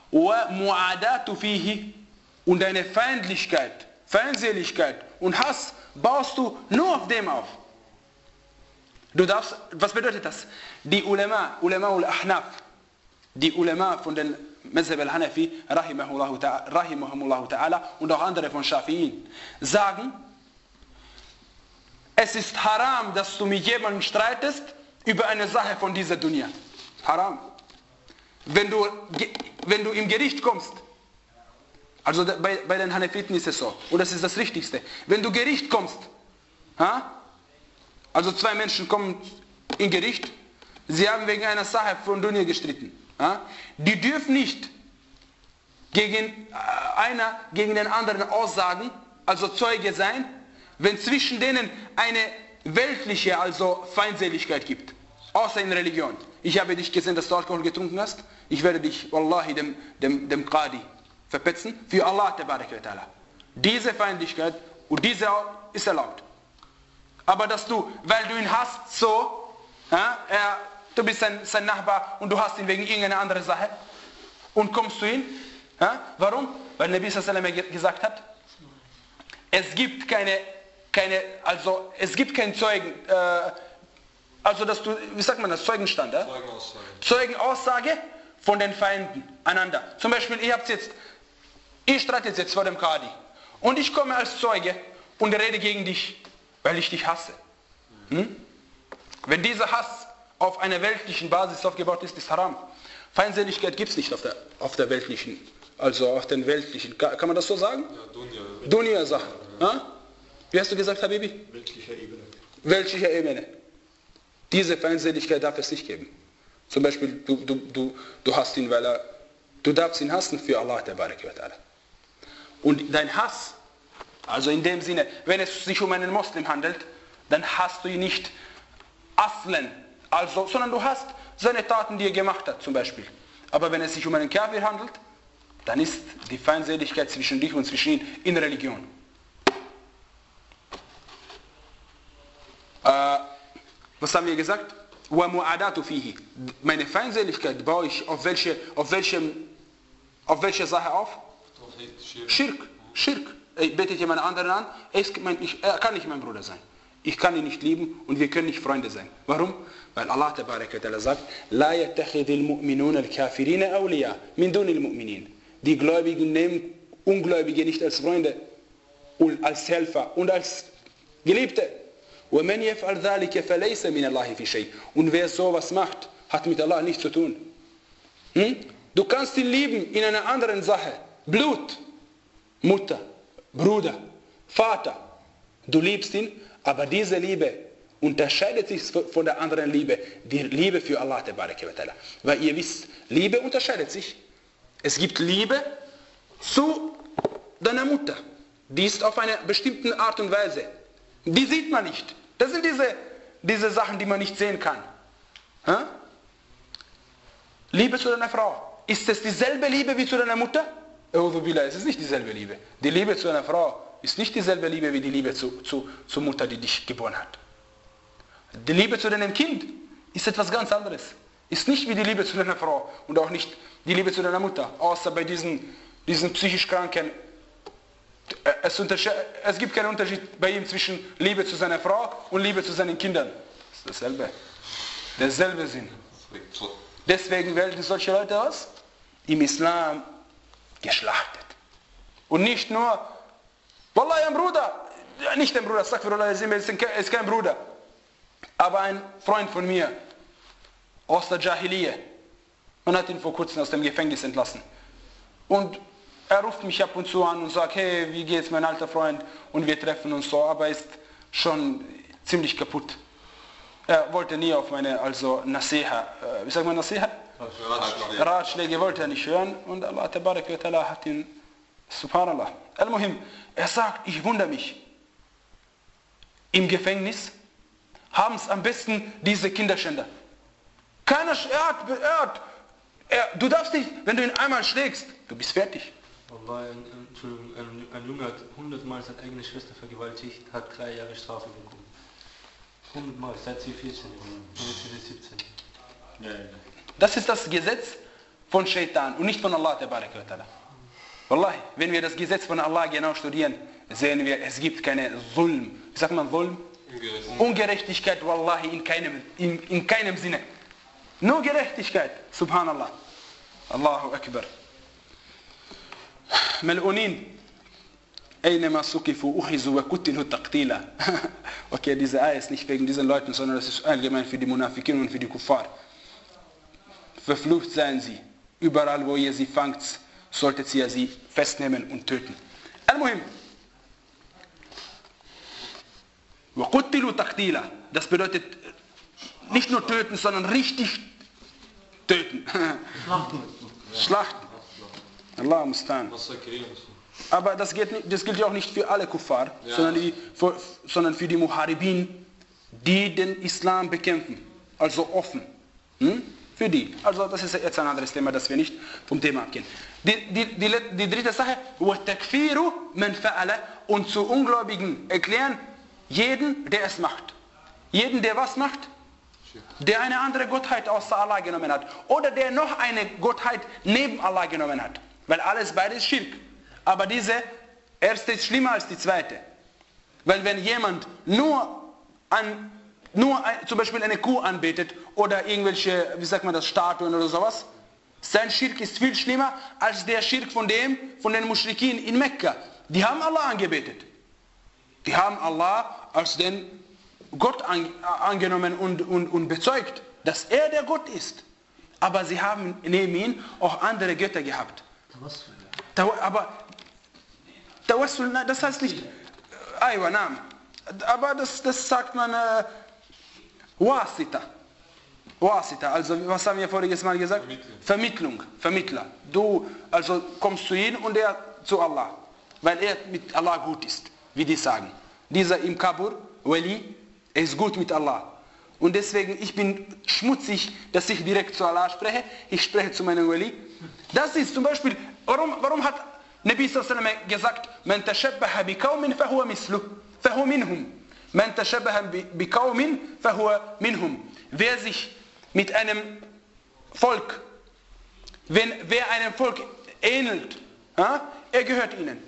Speaker 1: Und eine Feindlichkeit, Feindseligkeit und Hass baust du nur auf dem auf. Du darfst, was bedeutet das? Die Ulama, Ulama al-Ahnaf, die Ulama von den Mazhab al-Hanafi, rahimahumullahu ta'ala, und auch andere von Shafi'in, sagen, es ist haram, dass du mit jemandem streitest über eine Sache von dieser Dunya. Haram. Wenn du, wenn du im Gericht kommst, also bei, bei den Hanefiten ist es so, und das ist das Richtigste, wenn du Gericht kommst, ha? Also zwei Menschen kommen in Gericht, sie haben wegen einer Sache von Dunya gestritten, ha? Die dürfen nicht gegen einer gegen den anderen aussagen, also Zeuge sein, wenn zwischen denen eine weltliche, also Feindseligkeit gibt, außer in Religion. Ich habe dich gesehen, dass du Alkohol getrunken hast, ich werde dich, wallahi, dem, dem, dem Qadi verpetzen, für Allah tabarak wa ta'ala. Diese Feindlichkeit und diese ist erlaubt. Aber dass du, weil du ihn hast, so, ja, er, du bist sein, sein Nachbar und du hast ihn wegen irgendeiner anderen Sache und kommst zu ihm, ja, warum? Weil Nabi sallallahu alaihi wasallam gesagt hat, es gibt keine, keine, also es gibt keinen Zeugen, äh, also dass du, wie sagt man das, Zeugenstand, ja? Zeugenaussage. Zeugenaussage von den Feinden einander. Zum Beispiel, ich hab's jetzt, ich streite jetzt vor dem Qadi und ich komme als Zeuge und rede gegen dich, weil ich dich hasse. Hm? Wenn dieser Hass auf einer weltlichen Basis aufgebaut ist, ist haram. Feindseligkeit gibt es nicht auf der, auf der weltlichen, also auf den weltlichen, kann, kann man das so sagen? Ja, Dunya. Dunya-Sachen. Ja? Wie hast du gesagt, Habibi? Weltlicher Ebene. Weltlicher Ebene. Diese Feindseligkeit darf es nicht geben. Zum Beispiel, du, du, du, du hast ihn, weil er, du darfst ihn hassen für Allah, der Barak wa ta'ala. Und dein Hass, also in dem Sinne, wenn es sich um einen Muslim handelt, dann hast du ihn nicht aslen, also, sondern du hast seine Taten, die er gemacht hat, zum Beispiel. Aber wenn es sich um einen Kafir handelt, dann ist die Feindseligkeit zwischen dich und zwischen ihm in Religion. Äh, was haben wir gesagt? وَمُعَادَاتُ فِيهِ. Meine Feindseligkeit baue ich auf welche, auf welchem, auf welche Sache auf? Schirk. Schirk. Er betet jemand anderen an, er, ist, er kann nicht mein Bruder sein. Ich kann ihn nicht lieben und wir können nicht Freunde sein. Warum? Weil Allah tabarak wa ta'ala sagt, لَا يَتَّخِذِ الْمُؤْمِنُونَ الْكَافِرِينَ أَوْلِيَا مِنْ دُونِ الْمُؤْمِنِينَ. Die Gläubigen nehmen Ungläubige nicht als Freunde und als Helfer und als Geliebte. وَمَنْ يَفْعَلْ ذَلِكَ فَلَيْسَ مِنَ اللَّهِ فِي شَيْءٍ. Und wer sowas macht, hat mit Allah nichts zu tun. Hm? Du kannst ihn lieben in einer anderen Sache. Blut, Mutter, Bruder, Vater. Du liebst ihn, aber diese Liebe unterscheidet sich von der anderen Liebe. Die Liebe für Allah tabaraka wa ta'ala. Weil ihr wisst, Liebe unterscheidet sich. Es gibt Liebe zu deiner Mutter. Die ist auf eine bestimmte Art und Weise. Die sieht man nicht. Das sind diese, diese Sachen, die man nicht sehen kann. Ha? Liebe zu deiner Frau. Ist es dieselbe Liebe wie zu deiner Mutter? Es ist nicht dieselbe Liebe. Die Liebe zu einer Frau ist nicht dieselbe Liebe wie die Liebe zu, zu, zur Mutter, die dich geboren hat. Die Liebe zu deinem Kind ist etwas ganz anderes. Ist nicht wie die Liebe zu deiner Frau und auch nicht die Liebe zu deiner Mutter. Außer bei diesen, diesen psychisch Kranken. Es, es gibt keinen Unterschied bei ihm zwischen Liebe zu seiner Frau und Liebe zu seinen Kindern. Das ist dasselbe. Derselbe Sinn. Deswegen werden solche Leute was? Im Islam geschlachtet. Und nicht nur, Wallah, ein Bruder, nicht ein Bruder, Astaghfirullah, ist kein Bruder, aber ein Freund von mir aus der Jahiliyyah. Man hat ihn vor kurzem aus dem Gefängnis entlassen. Und er ruft mich ab und zu an und sagt, hey, wie geht's, mein alter Freund? Und wir treffen uns so, aber er ist schon ziemlich kaputt. Er wollte nie auf meine, also Nasiha, äh, wie sagt man Nasiha? Ratschläge. Ratschläge wollte er nicht hören und Allah tabarak wa ta'ala hat ihn, subhanallah. Al-Muhim, er sagt, ich wundere mich, im Gefängnis haben es am besten diese Kinderschänder. Keiner, er hat, er hat, er, du darfst nicht, wenn du ihn einmal schlägst, du bist fertig.
Speaker 9: Allah, ein, ein, ein, ein Junge hat hundertmal seine eigene Schwester vergewaltigt, hat drei Jahre Strafe bekommen. hundertmal, seit sie vierzehn und jetzt sind sie siebzehn. Ja, ja.
Speaker 1: Das ist das Gesetz von Shaitan und nicht von Allah tabarak wa ta'ala. Wallahi, wenn wir das Gesetz von Allah genau studieren, sehen wir, es gibt keine Zulm. Wie sagt man Zulm? Ungerechtigkeit, Ungerechtigkeit Wallahi, in keinem, in, in keinem Sinne. Nur Gerechtigkeit, subhanallah. Allahu Akbar. Mal'unin. Aynama sukifu ukhizu wa kutilu taqtila. Okay, diese Ayah ist nicht wegen diesen Leuten, sondern das ist allgemein für die Munafikin und für die Kuffar. Verflucht seien sie. Überall, wo ihr sie fangt, solltet ihr sie festnehmen und töten. Al-Muhim. Wa kutilu taqtila. Das bedeutet nicht nur töten, sondern richtig töten.
Speaker 7: Schlachten.
Speaker 1: Schlachten. Allah mustan. Aber das, geht nicht, das gilt ja auch nicht für alle Kuffar, ja. sondern, die, für, sondern für die Muharibin, die den Islam bekämpfen. Also offen. Hm? Für die. Also das ist jetzt ein anderes Thema, dass wir nicht vom Thema abgehen. Die, die, die, die dritte Sache, وَتَكْفِيرُ مَنْ فَعَلَ, und zu Ungläubigen erklären, jeden, der es macht. Jeden, der was macht? Der eine andere Gottheit außer Allah genommen hat. Oder der noch eine Gottheit neben Allah genommen hat. Weil alles beides ist Schirk. Aber diese erste ist schlimmer als die zweite. Weil wenn jemand nur, an, nur ein, zum Beispiel eine Kuh anbetet oder irgendwelche, wie sagt man das, Statuen oder sowas, sein Schirk ist viel schlimmer als der Schirk von dem, von den Muschrikin in Mekka. Die haben Allah angebetet. Die haben Allah als den Gott an, angenommen und, und, und bezeugt, dass er der Gott ist. Aber sie haben neben ihm auch andere Götter gehabt. Aber Tawassul, das heißt nicht Aywa, Naam. Aber das, das sagt man äh, Wasita. Wasita, also was haben wir voriges Mal gesagt? Vermittlung. Vermittlung, Vermittler. Du also kommst zu ihm und er zu Allah. Weil er mit Allah gut ist, wie die sagen. Dieser im Kabur, Wali, er ist gut mit Allah. Und deswegen, ich bin schmutzig, dass ich direkt zu Allah spreche. Ich spreche zu meinem Wali. Das ist zum Beispiel, warum, warum hat Nabi sallallahu alaihi wasallam gesagt, man tashabbaha bi qaumin fahuwa misluh, fahuwa minhum. Man tashabbaha bi qaumin fahuwa minhum. Wer sich mit einem Volk, wenn, wer einem Volk ähnelt, ja, er gehört ihnen.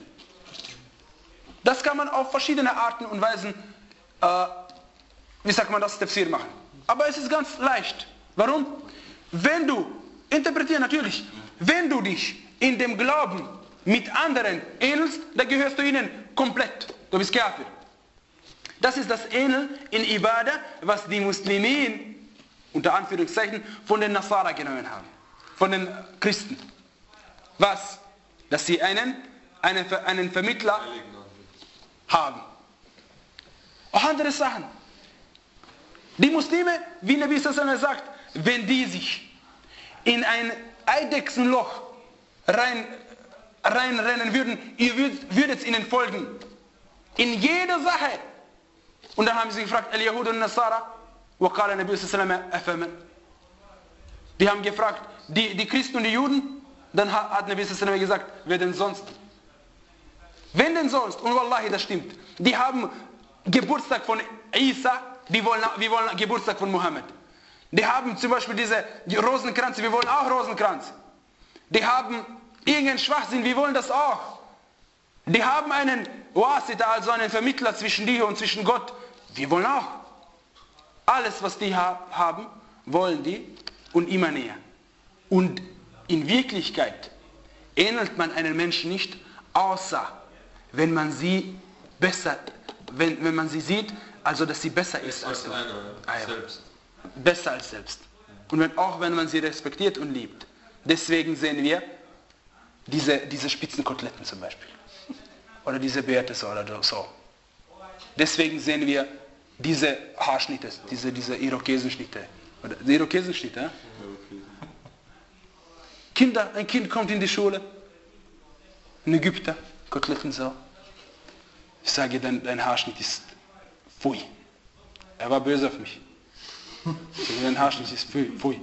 Speaker 1: Das kann man auf verschiedene Arten und Weisen, äh, wie sagt man das, Tafsir machen. Aber es ist ganz leicht. Warum? Wenn du, interpretiere natürlich, wenn du dich in dem Glauben mit anderen ähnelst, dann gehörst du ihnen komplett. Du bist Kafir. Das ist das Ähneln in Ibadah, was die Muslimin, unter Anführungszeichen, von den Nasara genommen haben. Von den Christen. Was? Dass sie einen, einen, einen Vermittler haben. Auch andere Sachen. Die Muslime, wie Nabi sallallahu alaihi wasallam sagt, wenn die sich in ein Eidechsenloch rein, reinrennen würden, ihr würdet, würdet ihnen folgen. In jeder Sache. Und dann haben sie gefragt, Al-Yahud und Nasara, وقال Nabi sallallahu alaihi wasallam, die haben gefragt, die, die Christen und die Juden, dann hat Nabi sallallahu alaihi wasallam gesagt, wer denn sonst? Wen denn sonst? Und Wallahi, das stimmt. Die haben Geburtstag von Isa, die wollen, wir wollen Geburtstag von Mohammed. Die haben zum Beispiel diese die Rosenkränze, wir wollen auch Rosenkranz. Die haben irgendeinen Schwachsinn, wir wollen das auch. Die haben einen Wasita, also einen Vermittler zwischen dir und zwischen Gott. Wir wollen auch. Alles, was die ha- haben, wollen die und immer näher. Und in Wirklichkeit ähnelt man einen Menschen nicht, außer wenn man sie besser, wenn, wenn man sie sieht, also dass sie besser, besser ist als, als einer, ah, ja. selbst. Besser als selbst. Und wenn, auch wenn man sie respektiert und liebt. Deswegen sehen wir diese, diese Spitzenkoteletten zum Beispiel. Oder diese Beates oder so. Deswegen sehen wir diese Haarschnitte, diese, diese Irokesenschnitte. Oder die Irokesenschnitte, ja? Kinder, ein Kind kommt in die Schule, ein Ägypter, Koteletten so. Ich sage, dein, dein Haarschnitt ist pfui. Er war böse auf mich. Ich sage, dein Haarschnitt ist pfui. pfui.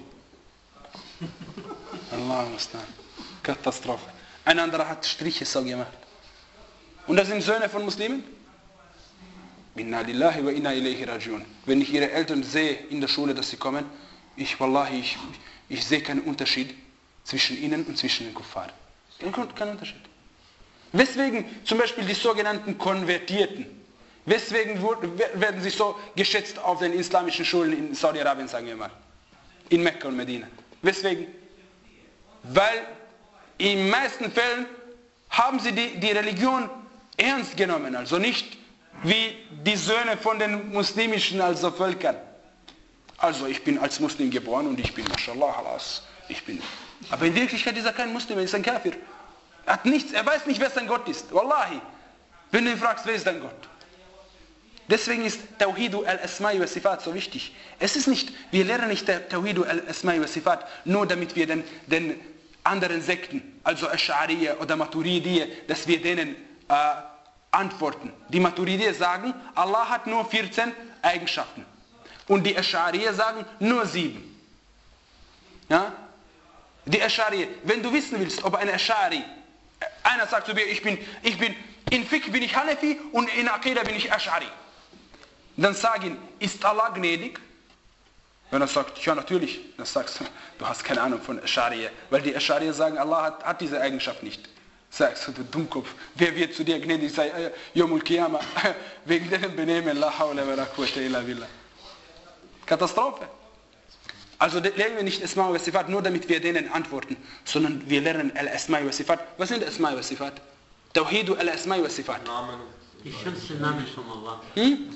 Speaker 1: Allah mustan. Katastrophe. Ein anderer hat Striche so gemacht. Und das sind Söhne von Muslimen? Inna lillahi wa inna ilayhi rajiun. Wenn ich ihre Eltern sehe in der Schule, dass sie kommen, ich, wallahi, ich, ich sehe keinen Unterschied zwischen ihnen und zwischen den Kuffar. Kein Unterschied. Weswegen zum Beispiel die sogenannten Konvertierten, weswegen werden sie so geschätzt auf den islamischen Schulen in Saudi-Arabien, sagen wir mal, in Mekka und Medina? Weswegen? Weil in den meisten Fällen haben sie die, die Religion ernst genommen, also nicht wie die Söhne von den muslimischen also Völkern. Also ich bin als Muslim geboren und ich bin, mashallah, halas, ich bin. Aber in Wirklichkeit ist er kein Muslim, er ist ein Kafir. Er hat nichts, er weiß nicht, wer sein Gott ist. Wallahi. Wenn du ihn fragst, wer ist dein Gott? Deswegen ist Tawhidu al-Asma'i wa Sifat so wichtig. Es ist nicht, wir lernen nicht Tawhidu al-Asma'i wa Sifat nur damit wir den, den anderen Sekten, also Ash'ariyya oder Maturidiyya, dass wir denen äh, antworten. Die Maturidiyya sagen, Allah hat nur vierzehn Eigenschaften. Und die Ash'ariyya sagen, nur sieben. Ja? Die Ash'ariyya, wenn du wissen willst, ob ein Ash'ari, einer sagt zu mir, ich bin, ich bin, in Fiqh bin ich Hanafi und in Aqidah bin ich Ash'ari. Dann sag ihn, ist Allah gnädig? Wenn er sagt, ja natürlich, dann sagst du, du hast keine Ahnung von Ash'ariyya, weil die Ash'ariyya sagen, Allah hat, hat diese Eigenschaft nicht. Sagst du, du Dummkopf, wer wird zu dir gnädig sein? Yomul Qiyamah, wegen deinem Benehmen, la hawla wa la quwwata illa billah. Katastrophe. Also lernen wir nicht Asma wa Sifat nur damit wir denen antworten, sondern wir lernen Al-Asma wa Sifat. Was sind Asma wa Sifat? Tawhidu Al-Asma wa Sifat.
Speaker 7: Die schönsten Namen von Allah.
Speaker 1: Hm?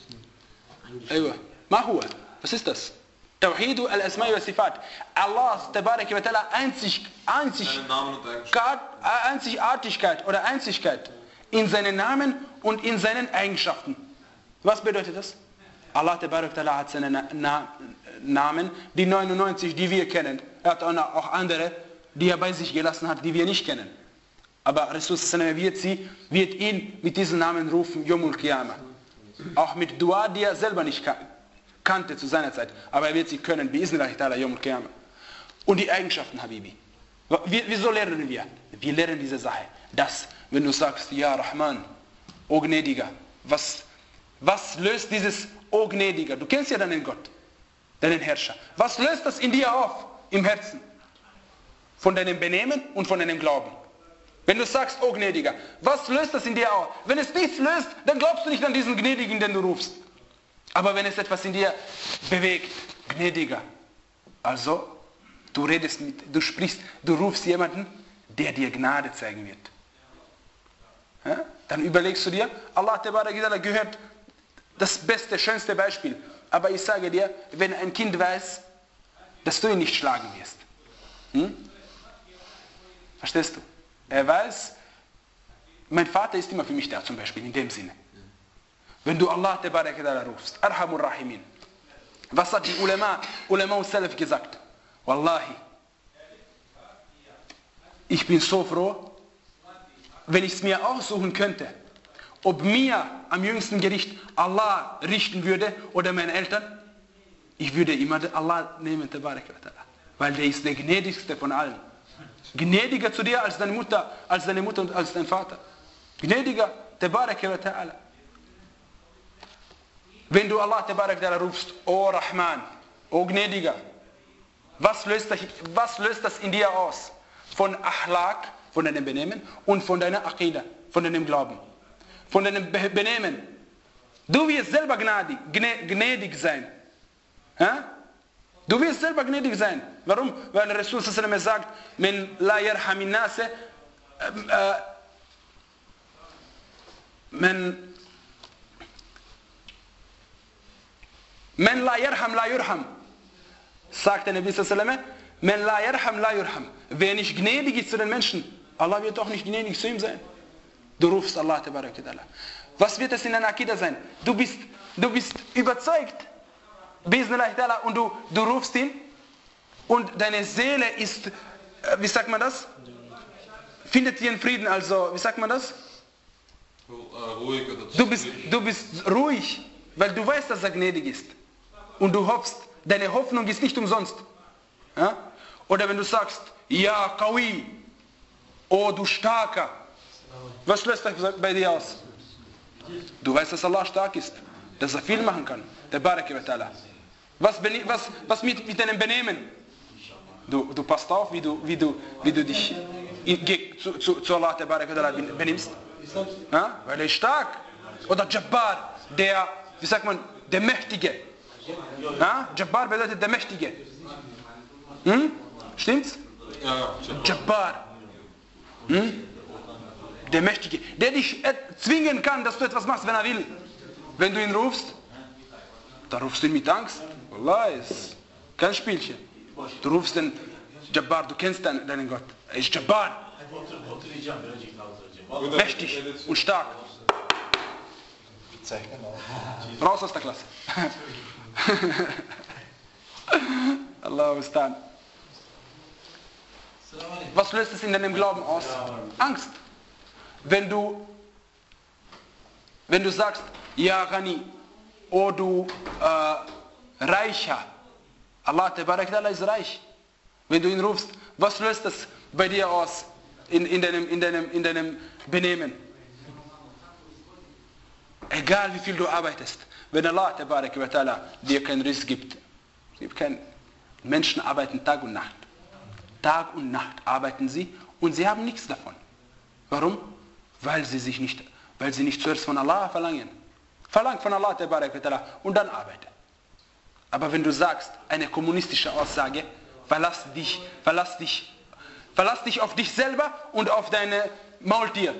Speaker 1: Aywa. Ma huwa? Was ist das? Tawhidu Al-Asma wa Sifat. Allah tabarak wa ta'ala einzig, einzig, Einzigartigkeit oder Einzigkeit in seinen Namen und in seinen Eigenschaften. Was bedeutet das? Allah tabarak wa ta'ala hat seine Na Na Namen, die neunundneunzig, die wir kennen. Er hat auch andere, die er bei sich gelassen hat, die wir nicht kennen. Aber Rasul wird, sie, wird ihn mit diesen Namen rufen, Yomul Qiyamah. Auch mit Dua, die er selber nicht kan kannte zu seiner Zeit. Aber er wird sie können, bi'iznillahi ta'ala, Yomul Qiyamah. Und die Eigenschaften, Habibi. Wieso lernen wir? Wir lernen diese Sache, dass, wenn du sagst, ja Rahman, O Gnädiger, was, was löst dieses O Gnädiger? Du kennst ja deinen Gott, deinen Herrscher. Was löst das in dir auf, im Herzen? Von deinem Benehmen und von deinem Glauben. Wenn du sagst, oh Gnädiger, was löst das in dir auf? Wenn es nichts löst, dann glaubst du nicht an diesen Gnädigen, den du rufst. Aber wenn es etwas in dir bewegt, Gnädiger, also du redest mit, du sprichst, du rufst jemanden, der dir Gnade zeigen wird. Ja? Dann überlegst du dir, Allah gehört das beste, schönste Beispiel. Aber ich sage dir, wenn ein Kind weiß, dass du ihn nicht schlagen wirst. Hm? Verstehst du? Er weiß, mein Vater ist immer für mich da, zum Beispiel, in dem Sinne. Wenn du Allah rufst, Arhamur Rahimin. Was hat die Ulema, Ulema und Salaf gesagt? Wallahi, ich bin so froh, wenn ich es mir aussuchen könnte, ob mir am jüngsten Gericht Allah richten würde oder meine Eltern, ich würde immer Allah nehmen, weil der ist der gnädigste von allen. Gnädiger zu dir als deine Mutter, als deine Mutter und als dein Vater. Gnädiger, Tabaraka wa Ta'ala. Wenn du Allah Tabaraka wa Ta'ala rufst, O Rahman, O Gnädiger, was löst, das, was löst das in dir aus? Von Achlaq, von deinem Benehmen und von deiner Aqidah, von deinem Glauben. Von deinem Benehmen. Du wirst selber gnädig, gnädig sein. Ja? Du wirst selber gnädig sein. Warum? Weil der Rasul sagt, men la yarhamin nase, men men la yarham la yurham. Sagt der Nabi sallallahu, men la yarham la yurham. Wer nicht gnädig ist zu den Menschen, Allah wird auch nicht gnädig zu ihm sein. Du rufst Allah tabaraka ta'ala. Was wird es in deiner Akida sein? Du bist, du bist überzeugt, und du, du rufst ihn und deine Seele ist, wie sagt man das? Findet ihren Frieden, also, wie sagt man das?
Speaker 8: Ruhig oder
Speaker 1: du bist, du bist ruhig, weil du weißt, dass er gnädig ist. Und du hoffst, deine Hoffnung ist nicht umsonst. Ja? Oder wenn du sagst, ja, Qawi, oh du Starker, was löst das bei dir aus? Du weißt, dass Allah stark ist, dass er viel machen kann. Der Baraka wa Ta'ala. Was, was, was mit, mit deinem Benehmen? Du, du passt auf, wie du, wie du, wie du dich in, zu, zu, zu Allah der Baraka wa Ta'ala benimmst. Ja? Weil er ist stark. Oder Jabbar, der, wie sagt man, der Mächtige. Ja? Jabbar bedeutet der Mächtige. Hm? Stimmt's?
Speaker 8: Ja, ja.
Speaker 1: Jabbar. Hm? der Mächtige, der dich zwingen kann, dass du etwas machst, wenn er will. Wenn du ihn rufst, dann rufst du ihn mit Angst. Wallah, ist kein Spielchen. Du rufst den Jabbar, du kennst deinen, deinen Gott. Er ist Jabbar. Mächtig und stark. Raus aus der Klasse. Allahu Akbar. Was löst es in deinem Glauben aus? Angst. Wenn du, wenn du sagst, Ja Ghani, oh du äh, Reicher, Allah Tabarak Ta'ala ist reich. Wenn du ihn rufst, was löst es bei dir aus in, in, deinem, in, deinem, in deinem Benehmen? Egal wie viel du arbeitest, wenn Allah Tabarak Ta'ala dir kein Riss gibt, es gibt kein, Menschen arbeiten Tag und Nacht. Tag und Nacht arbeiten sie und sie haben nichts davon. Warum? Weil sie sich nicht, weil sie nicht zuerst von Allah verlangen. Verlang von Allah Tabarak Ta'ala und dann arbeite. Aber wenn du sagst, eine kommunistische Aussage, verlass dich, verlass dich, verlass dich auf dich selber und auf deine Maultier.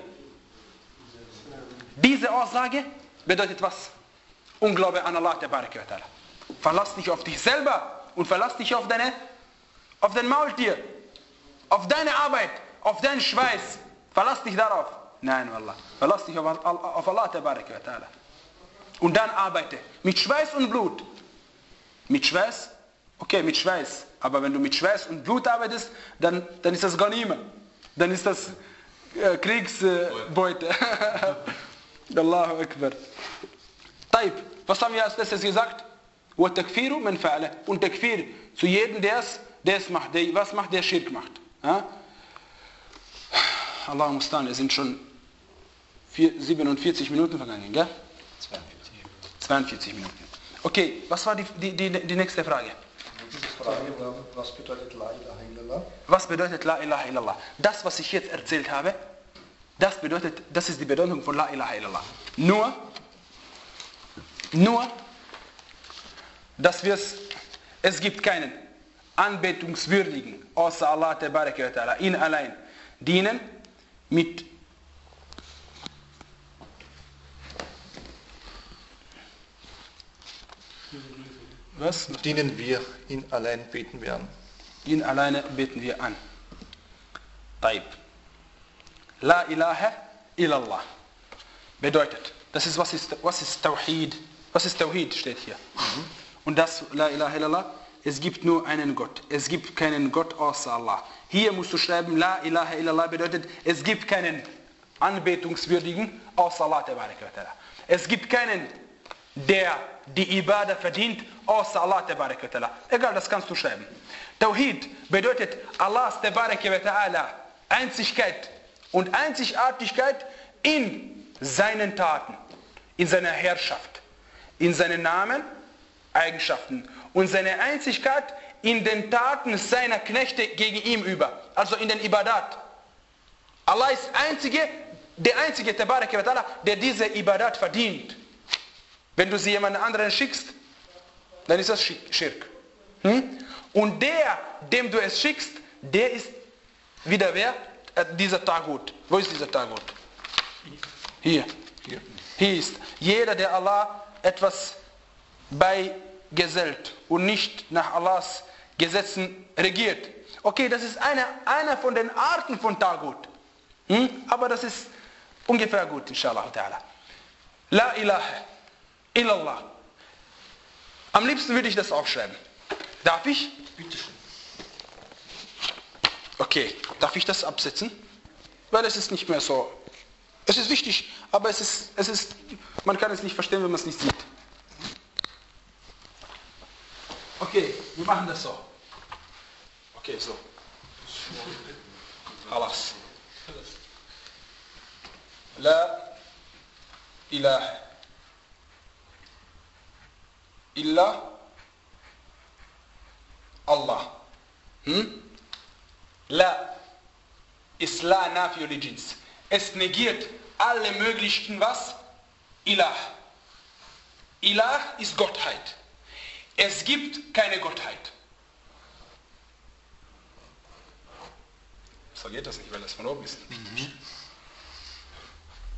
Speaker 1: Diese Aussage bedeutet was? Unglaube an Allah Tabarak Ta'ala. Verlass dich auf dich selber und verlass dich auf deine, auf dein Maultier, auf deine Arbeit, auf deinen Schweiß. Verlass dich darauf. Nein, Wallah. Verlass dich auf, auf Allah Tabarak Ta'ala. Und dann arbeite. Mit Schweiß und Blut. Mit Schweiß? Okay, mit Schweiß. Aber wenn du mit Schweiß und Blut arbeitest, dann, dann ist das Ghanima. Dann ist das äh, Kriegsbeute. Äh, Allahu Akbar. Taib. Was haben wir als letztes gesagt? Und Takfiru man fa'ala. Und Takfir zu jedem, der es, der es macht. Der, was macht, der Schirk macht. Ja? Allah mustan, es sind schon vier, siebenundvierzig Minuten vergangen, gell? zweiundvierzig. zweiundvierzig Minuten. Okay, was war die, die, die, die nächste Frage?
Speaker 10: Was bedeutet La ilaha illallah?
Speaker 1: Was bedeutet La ilaha illallah? Das, was ich jetzt erzählt habe, das bedeutet, das ist die Bedeutung von La ilaha illallah. Nur, nur, dass wir es, es gibt keinen Anbetungswürdigen außer Allah Tabarak wa Ta'ala, ihn allein dienen mit Was?
Speaker 10: Dienen wir, ihn allein beten wir an.
Speaker 1: Ihn alleine beten wir an. Taib. La ilaha illallah. Bedeutet, das ist, was ist, was ist Tawhid? Was ist Tawhid, steht hier. Mhm. Und das, La ilaha illallah, es gibt nur einen Gott. Es gibt keinen Gott außer Allah. Hier musst du schreiben, La ilaha illallah bedeutet, es gibt keinen Anbetungswürdigen außer Allah. Es gibt keinen, der die Ibadah verdient, außer Allah. Egal, das kannst du schreiben. Tawhid bedeutet Allahs Einzigkeit und Einzigartigkeit in seinen Taten, in seiner Herrschaft, in seinen Namen, Eigenschaften und seine Einzigkeit in den Taten seiner Knechte gegen ihm über, also in den Ibadat. Allah ist einzige, der einzige, der diese Ibadat verdient. Wenn du sie jemand anderen schickst, dann ist das Schirk. Hm? Und der, dem du es schickst, der ist wieder wer? Äh, dieser Tagut. Wo ist dieser Tagut? Hier. Hier. Hier ist jeder, der Allah etwas beigesellt und nicht nach Allahs Gesetzen regiert. Okay, das ist eine, eine von den Arten von Tagut. Hm? Aber das ist ungefähr gut, inshallah ta'ala. La ilaha illallah. Am liebsten würde ich das aufschreiben. Darf ich?
Speaker 10: Bitte schön.
Speaker 1: Okay, darf ich das absetzen? Weil es ist nicht mehr so. Es ist wichtig, aber es ist, es ist, man kann es nicht verstehen, wenn man es nicht sieht. Okay, wir machen das so. Okay, so. Halas. La ilaha illa Allah. Hm? La ist la nafi li jins. Es negiert alle möglichen was? Ilah. Ilah ist Gottheit. Es gibt keine Gottheit. So geht das nicht, weil das von oben ist. Mhm.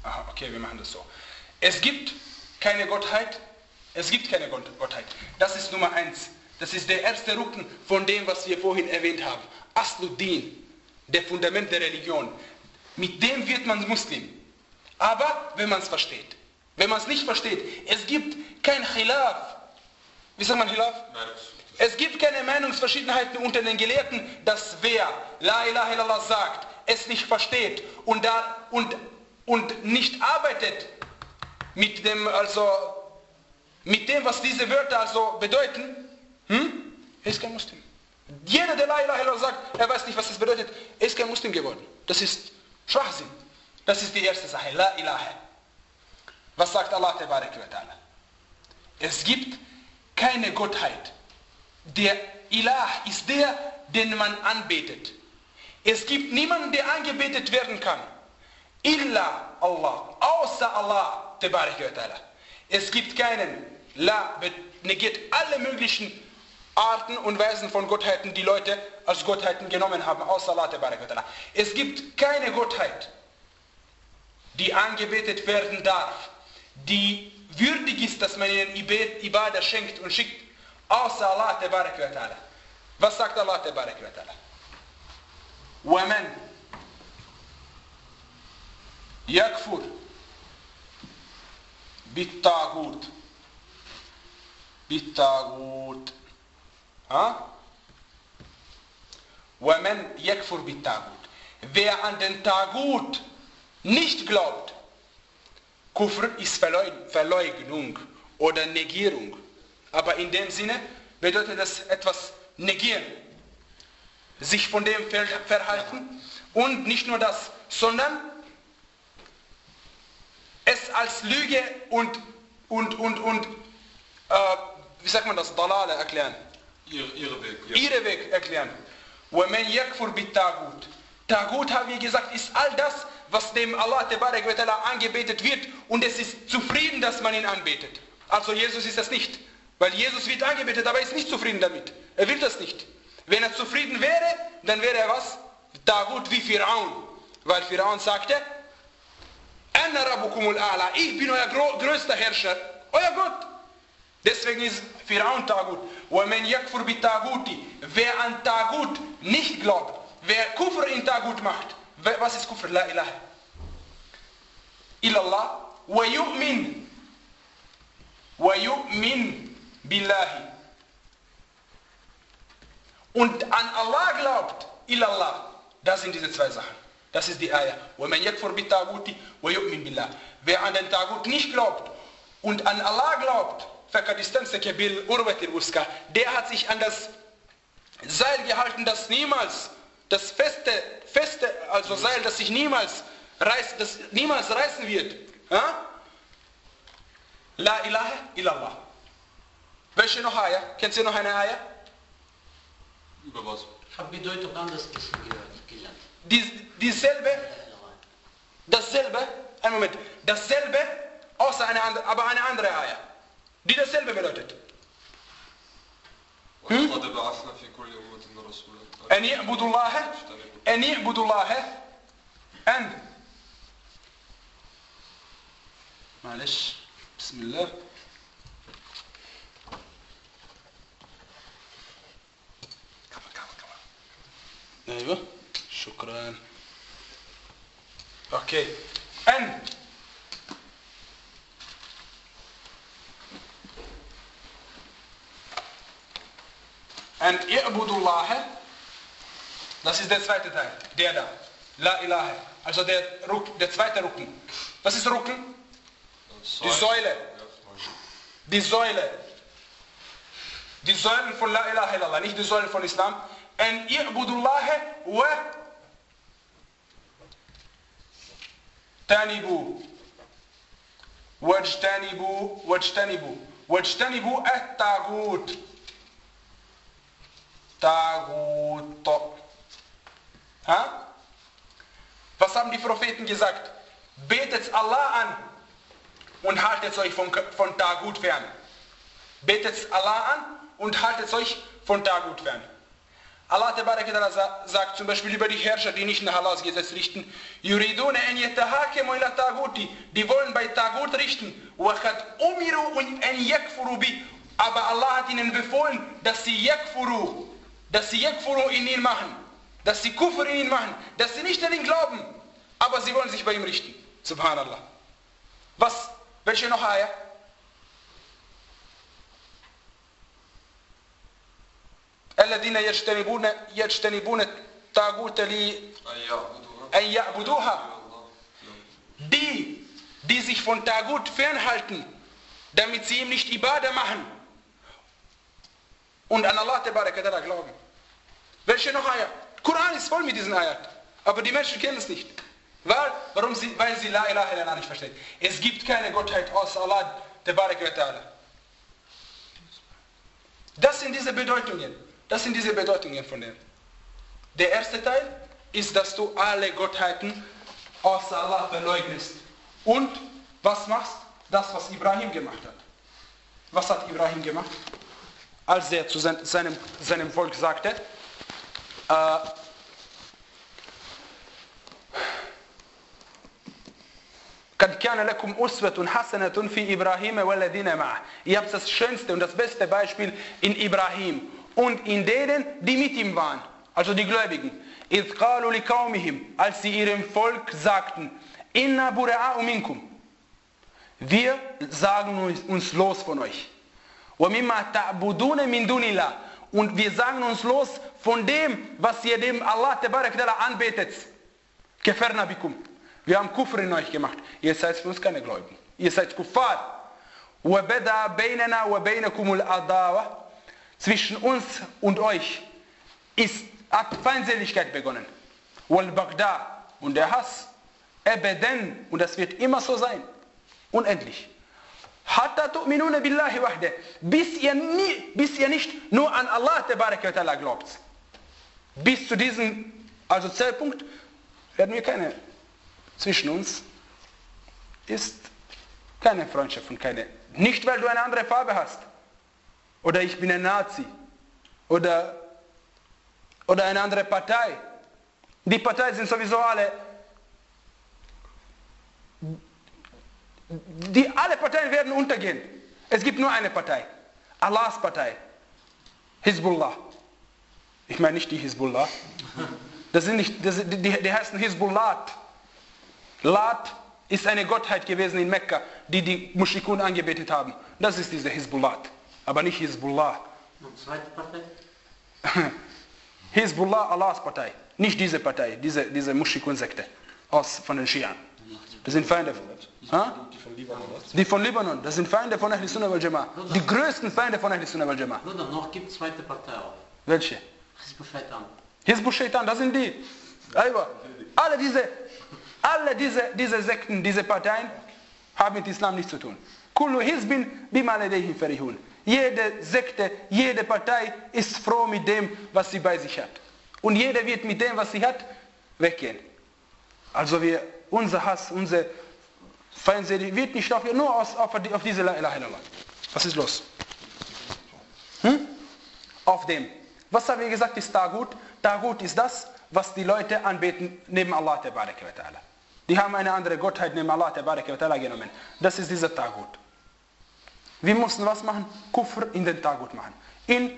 Speaker 1: Aha, okay, wir machen das so. Es gibt keine Gottheit, es gibt keine Gottheit. Das ist Nummer eins. Das ist der erste Rücken von dem, was wir vorhin erwähnt haben. Asluddin, der Fundament der Religion. Mit dem wird man Muslim. Aber wenn man es versteht. Wenn man es nicht versteht, es gibt kein Khilaf. Wie sagt man Khilaf?
Speaker 8: Nein.
Speaker 1: Es gibt keine Meinungsverschiedenheiten unter den Gelehrten, dass wer La ilaha illallah sagt, es nicht versteht und, da, und, und nicht arbeitet mit dem, also, mit dem, was diese Wörter also bedeuten, hm? Er ist kein Muslim. Jeder, der La ilaha illallah sagt, er weiß nicht, was das bedeutet, er ist kein Muslim geworden. Das ist Schwachsinn. Das ist die erste Sache. La ilaha. Was sagt Allah Tabarak wa Ta'ala? Es gibt keine Gottheit. Der Ilah ist der, den man anbetet. Es gibt niemanden, der angebetet werden kann. Illa Allah. Außer Allah Tabarak wa Ta'ala. Es gibt keinen. La negiert alle möglichen Arten und Weisen von Gottheiten, die Leute als Gottheiten genommen haben, außer Allah Tabarak wa Ta'ala. Es gibt keine Gottheit, die angebetet werden darf, die würdig ist, dass man ihnen Ibadah schenkt und schickt, außer Allah Tabarak wa Ta'ala. Was sagt Allah Tabarak wa Ta'ala? وَمَنْ يَكْفُرْ بِالطَّاغُوتِ بِالطَّاغُوتِ Ha? وَمَنْ يَكْفُرْ بِالطَّاغُوتِ. Wer an den Tagut nicht glaubt, Kufr ist Verleugnung oder Negierung. Aber in dem Sinne bedeutet das etwas negieren, sich von dem verhalten und nicht nur das, sondern es als Lüge und, und, und, und äh, wie sagt man das, Dalale erklären.
Speaker 8: Ihre, ihre Weg. Ja.
Speaker 1: Ihre Weg erklären. وَمَنْ يَكْفُرْ بِالتَّاغُوتِ. Tagut, haben wir gesagt, ist all das, was dem Allah Tabarak wa Ta'ala angebetet wird und es ist zufrieden, dass man ihn anbetet. Also Jesus ist das nicht. Weil Jesus wird angebetet, aber er ist nicht zufrieden damit. Er will das nicht. Wenn er zufrieden wäre, dann wäre er was? Tagut wie Firaun. Weil Firaun sagte, Anna Rabbukumul A'la, ich bin euer größter Herrscher, euer Gott. Deswegen ist Firaun Tagut. وَمَنْ يَكْفُرْ بِالتَّاغُوتِ. Wer an Tagut nicht glaubt, wer Kufr in Tagut macht, was ist Kufr? La ilaha illallah wa yu'min wa yu'min billahi. Und an Allah glaubt, illallah. Das sind diese zwei Sachen. Das ist die Ayah. وَمَنْ يَكْفُرْ بِالتَّاغُوتِ وَيُؤْمِنْ بِاللَّهِ. Wer an den Tagut nicht glaubt und an Allah glaubt, der hat sich an das Seil gehalten, das niemals, das feste, feste, also Seil, das sich niemals reißt, das niemals reißen wird. Ha? La ilaha illallah. Welche noch Ayah? Kennt ihr noch eine Ayah?
Speaker 8: Über was?
Speaker 7: Ich habe Bedeutung anders gelernt.
Speaker 1: Dies, dieselbe, dasselbe, ein Moment, dasselbe, außer eine andere, aber eine andere Ayah, die dasselbe bedeutet. Hm? أن يعبدوا الله أن يعبدوا الله أن معلش بسم الله كمان كمان كمان أيوة شكرا أوكي أن أن يعبدوا الله. Das ist der zweite Teil, der da. La ilaha. Also der, der zweite Rücken. Was ist Rücken? Die Säule. Die Säule. Die Säulen von La ilaha illallah, nicht die Säulen von Islam. An i'budullaha wa tanibu. Wajtanibu. Wajtanibu. Wajtanibu at-taghut. Taghut. Ha? Was haben die Propheten gesagt? Betet Allah an und haltet euch von, von Tagut fern. Betet Allah an und haltet euch von Tagut fern. Allah sagt zum Beispiel über die Herrscher, die nicht nach Allahs Gesetz richten, yuridune en yatahakemu ila taguti, die wollen bei Tagut richten, wa qad umiru en yakfuru bi, aber Allah hat ihnen befohlen, dass sie yakfuru, dass sie yakfuru in ihn machen, dass sie Kufr in ihn machen, dass sie nicht an ihn glauben, aber sie wollen sich bei ihm richten. Subhanallah. Was? Welche noch Ayah? الذين يجتنبون يجتنبون الطاغوت أن يعبدوها. Die, die sich von Tagut fernhalten, damit sie ihm nicht Ibadah machen und an Allah Ta'ala glauben. Welche noch Ayat? Koran ist voll mit diesen Ayat, aber die Menschen kennen es nicht. Weil, warum sie, weil sie La ilaha illallah nicht verstehen. Es gibt keine Gottheit außer Allah Ta'ala. Das sind diese Bedeutungen. Das sind diese Bedeutungen von dem. Der erste Teil ist, dass du alle Gottheiten außer Allah verleugnest. Und was machst? Das, was Ibrahim gemacht hat. Was hat Ibrahim gemacht? Als er zu seinem, seinem Volk sagte, äh, قَدْ كَانَ لَكُمْ أُسْوَةٌ حَسَنَةٌ فِي إِبْرَاهِيمَ وَالَّذِينَ مَعَهُ. Ihr habt das schönste und das beste Beispiel in Ibrahim und in denen, die mit ihm waren, also die Gläubigen. إِذْ قَالُوا لِقَوْمِهِمْ, als sie ihrem Volk sagten, إِنَّا بُرَآءُ مِنْكُمْ, wir sagen uns los von euch. وَمِمَّا تَعْبُدُونَ مِنْ دُونِ اللَّهِ, und wir sagen uns los von dem, was ihr dem Allah anbetet. كَفَرْنَا بِكُمْ, wir haben Kufr in euch gemacht. Ihr seid für uns keine Gläubigen. Ihr seid Kuffar. وَبَدَا بَيْنَنَا وَبَيْنَكُمُ الْعَدَاوَةِ, zwischen uns und euch ist, hat Feindseligkeit begonnen. وَالْبَغْدَى, und der Hass. Ebeden, und das wird immer so sein. Unendlich. حَتَّى تُؤْمِنُونَ بِاللَّهِ وَحْدَهُ, bis ihr, nie, bis ihr nicht nur an Allah Ta'ala glaubt. Bis zu diesem also Zeitpunkt werden wir keine, zwischen uns ist keine Freundschaft und keine, nicht weil du eine andere Farbe hast, oder ich bin ein Nazi, oder, oder eine andere Partei. Die Parteien sind sowieso alle, die, alle Parteien werden untergehen. Es gibt nur eine Partei, Allahs Partei, Hizbullah. Ich meine nicht die Hizbullah, das sind nicht, das, die, die heißen Hizbullah. Lat ist eine Gottheit gewesen in Mekka, die die Mushrikun angebetet haben. Das ist diese Hizbullah, aber nicht Hizbullah.
Speaker 7: Und zweite Partei?
Speaker 1: Hizbullah, Allahs Partei, nicht diese Partei, diese, diese Mushrikun-Sekte aus von den Schian. Das sind Feinde. Ha? Die von Libanon. Die von Libanon, das sind Feinde von Ahl Sunnah wal Jama'ah. Die größten Feinde von Ahl Sunnah wal Jama'ah.
Speaker 7: Bruder, noch gibt es zweite Partei auch.
Speaker 1: Welche?
Speaker 7: Hizb Shaitan.
Speaker 1: Hizb Shaitan, das sind die. Alle diese, alle diese, diese Sekten, diese Parteien haben mit Islam nichts zu tun. Kullu Hizbin bima ladayhim farihun. Jede Sekte, jede Partei ist froh mit dem, was sie bei sich hat. Und jeder wird mit dem, was sie hat, weggehen. Also wir, unser Hass, unsere Feindseligkeit wird nicht auf, nur aus, auf, auf diese La ilaha illallah. Was ist los? Hm? Auf dem. Was haben wir gesagt, ist Tagut? Tagut ist das, was die Leute anbeten neben Allah Tabaraka wa Ta'ala. Die haben eine andere Gottheit neben Allah Tabaraka wa Ta'ala genommen. Das ist dieser Tagut. Wir mussten was machen? Kufr in den Tagut machen. In,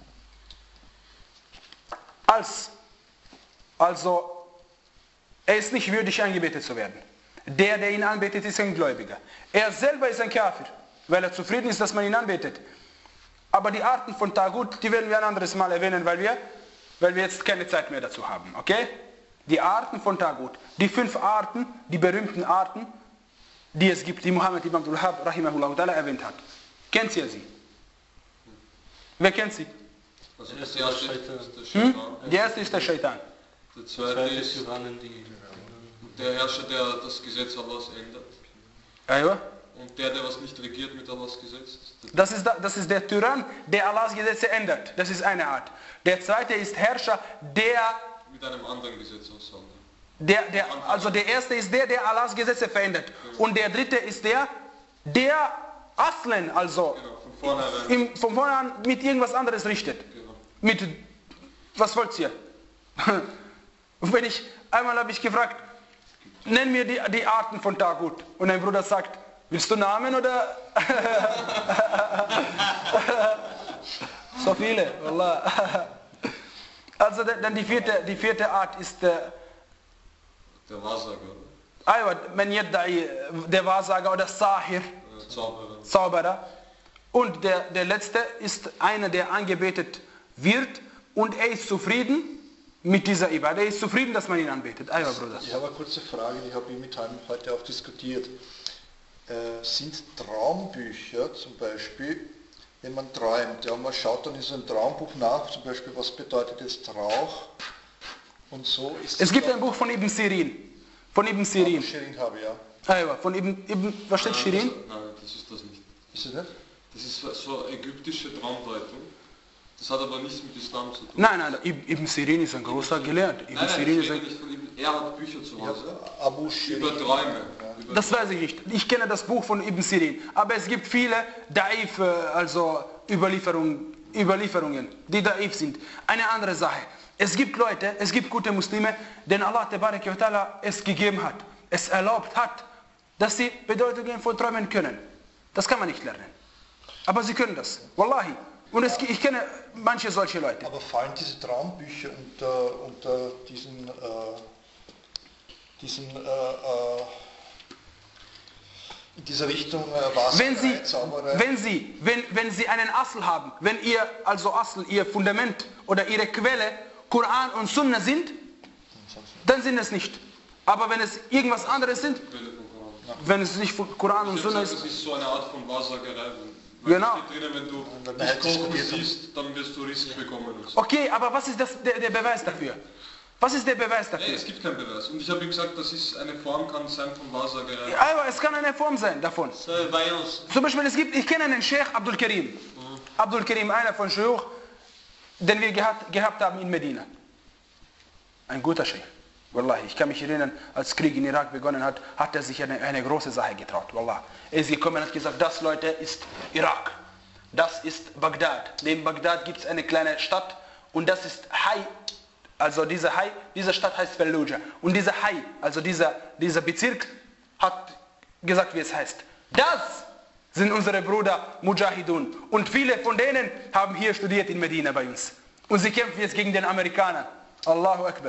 Speaker 1: als, also, er ist nicht würdig angebetet zu werden. Der, der ihn anbetet, ist ein Gläubiger. Er selber ist ein Kafir, weil er zufrieden ist, dass man ihn anbetet. Aber die Arten von Tagut, die werden wir ein anderes Mal erwähnen, weil wir, weil wir jetzt keine Zeit mehr dazu haben. Okay? Die Arten von Tagut. Die fünf Arten, die berühmten Arten, die es gibt, die Muhammad ibn Abdul Wahhab rahimahullah ta'ala erwähnt hat. Kennt ihr sie? Wer kennt sie?
Speaker 8: Also das erste ist der
Speaker 1: Hm?
Speaker 8: Shaitan.
Speaker 1: Der erste ist der Shaitan.
Speaker 8: Der zweite ist der Herrscher, der das Gesetz Allahs ändert.
Speaker 1: Aywa.
Speaker 8: Und der, der was nicht regiert mit Allahs Gesetz.
Speaker 1: Das ist, das ist der Tyrann, der Allahs Gesetze ändert. Das ist eine Art. Der zweite ist Herrscher, der...
Speaker 8: Mit einem anderen Gesetz aussondert.
Speaker 1: Der, der, also der erste ist der, der Allahs Gesetze verändert. Und der dritte ist der, der Aslen, also
Speaker 8: genau, von vornherein.
Speaker 1: Im, von vornherein mit irgendwas anderes richtet.
Speaker 8: Genau.
Speaker 1: Mit was wollt ihr? Und wenn ich, einmal habe ich gefragt, nenn mir die, die Arten von Tagut. Und ein Bruder sagt, willst du Namen oder? So viele, Wallah. Also dann die vierte, die vierte Art ist der,
Speaker 8: der Wahrsager.
Speaker 1: Aywa, man yadda'i, der Wahrsager oder Sahir,
Speaker 8: Zauberer.
Speaker 1: Zauberer. Und der, der letzte ist einer, der angebetet wird und er ist zufrieden mit dieser Ibadah. Er ist zufrieden, dass man ihn anbetet. Aywa, Bruder.
Speaker 10: Ich habe eine kurze Frage, die habe ich mit ihm heute auch diskutiert. Äh, sind Traumbücher zum Beispiel, wenn man träumt, ja, man schaut dann in so ein Traumbuch nach, zum Beispiel, was bedeutet jetzt Rauch und so. Ist
Speaker 1: es gibt ein Buch von Ibn Sirin. Von Ibn Sirin.
Speaker 10: Ja, Sirin habe ich, ja.
Speaker 1: Aywa, von Ibn, Ibn was steht Sirin?
Speaker 8: Nein, das ist das nicht.
Speaker 10: Ist es nicht?
Speaker 8: Das ist so ägyptische Traumdeutung. Das hat aber nichts mit Islam zu tun.
Speaker 1: Nein, nein, Ibn Sirin ist ein großer Gelehrter. Ibn
Speaker 8: Nein, nein,
Speaker 1: Sirin
Speaker 8: ich
Speaker 1: ist ein
Speaker 8: rede nicht von Ibn, er hat Bücher zu Hause
Speaker 10: Ja, Abu Sirin.
Speaker 8: über Träume.
Speaker 10: Ja.
Speaker 8: Über
Speaker 1: Das weiß ich nicht. Ich kenne das Buch von Ibn Sirin. Aber es gibt viele Daif, also Überlieferungen, Überlieferungen, die Daif sind. Eine andere Sache. Es gibt Leute, es gibt gute Muslime, denen Allah Tabaraka wa Ta'ala es gegeben hat, es erlaubt hat, dass sie Bedeutungen von Träumen können. Das kann man nicht lernen. Aber sie können das. Wallahi. Und es, ich kenne manche solche Leute.
Speaker 10: Aber fallen diese Traumbücher unter, unter diesen, äh, diesen äh, äh, in dieser Richtung äh, Wasser,
Speaker 1: Wenn Sie,
Speaker 10: Zauberei?
Speaker 1: wenn Sie, wenn, wenn Sie einen Asl haben, wenn ihr, also Asl, Ihr Fundament oder Ihre Quelle Koran und Sunna sind, dann sind es nicht. Aber wenn es irgendwas anderes sind, wenn es nicht Koran und Sunna ist,
Speaker 8: das ist so eine Art von Wahrsagerei.
Speaker 1: Genau.
Speaker 8: Steht drinnen, wenn du
Speaker 10: Wenn
Speaker 8: nicht
Speaker 10: du
Speaker 8: Kochen
Speaker 10: diskutiert
Speaker 8: siehst, dann wirst du Risiken bekommen. Und so.
Speaker 1: okay, aber was ist das, der, der Beweis dafür? Was ist der Beweis dafür?
Speaker 8: Nein, es gibt keinen Beweis. Und ich habe ihm gesagt, das ist eine Form, kann sein von Wahrsagerei.
Speaker 1: Aber es kann eine Form sein davon.
Speaker 7: So, bei uns.
Speaker 1: Zum Beispiel, es gibt, ich kenne einen Sheikh Abdul Karim. Mhm. Abdul Karim, einer von Shuyukh, den wir gehabt, gehabt haben in Medina. Ein guter Sheikh. Wallahi, ich kann mich erinnern, als Krieg in Irak begonnen hat, hat er sich eine, eine große Sache getraut. Wallah. Er ist gekommen und hat gesagt, das, Leute, ist Irak. Das ist Bagdad. Neben Bagdad gibt es eine kleine Stadt und das ist Hai. Also diese Hai, diese Stadt heißt Fallujah. Und dieser Hai, also dieser, dieser Bezirk, hat gesagt, wie es heißt. Das sind unsere Brüder Mujahidun. Und viele von denen haben hier studiert in Medina bei uns. Und sie kämpfen jetzt gegen den Amerikaner. Allahu Akbar.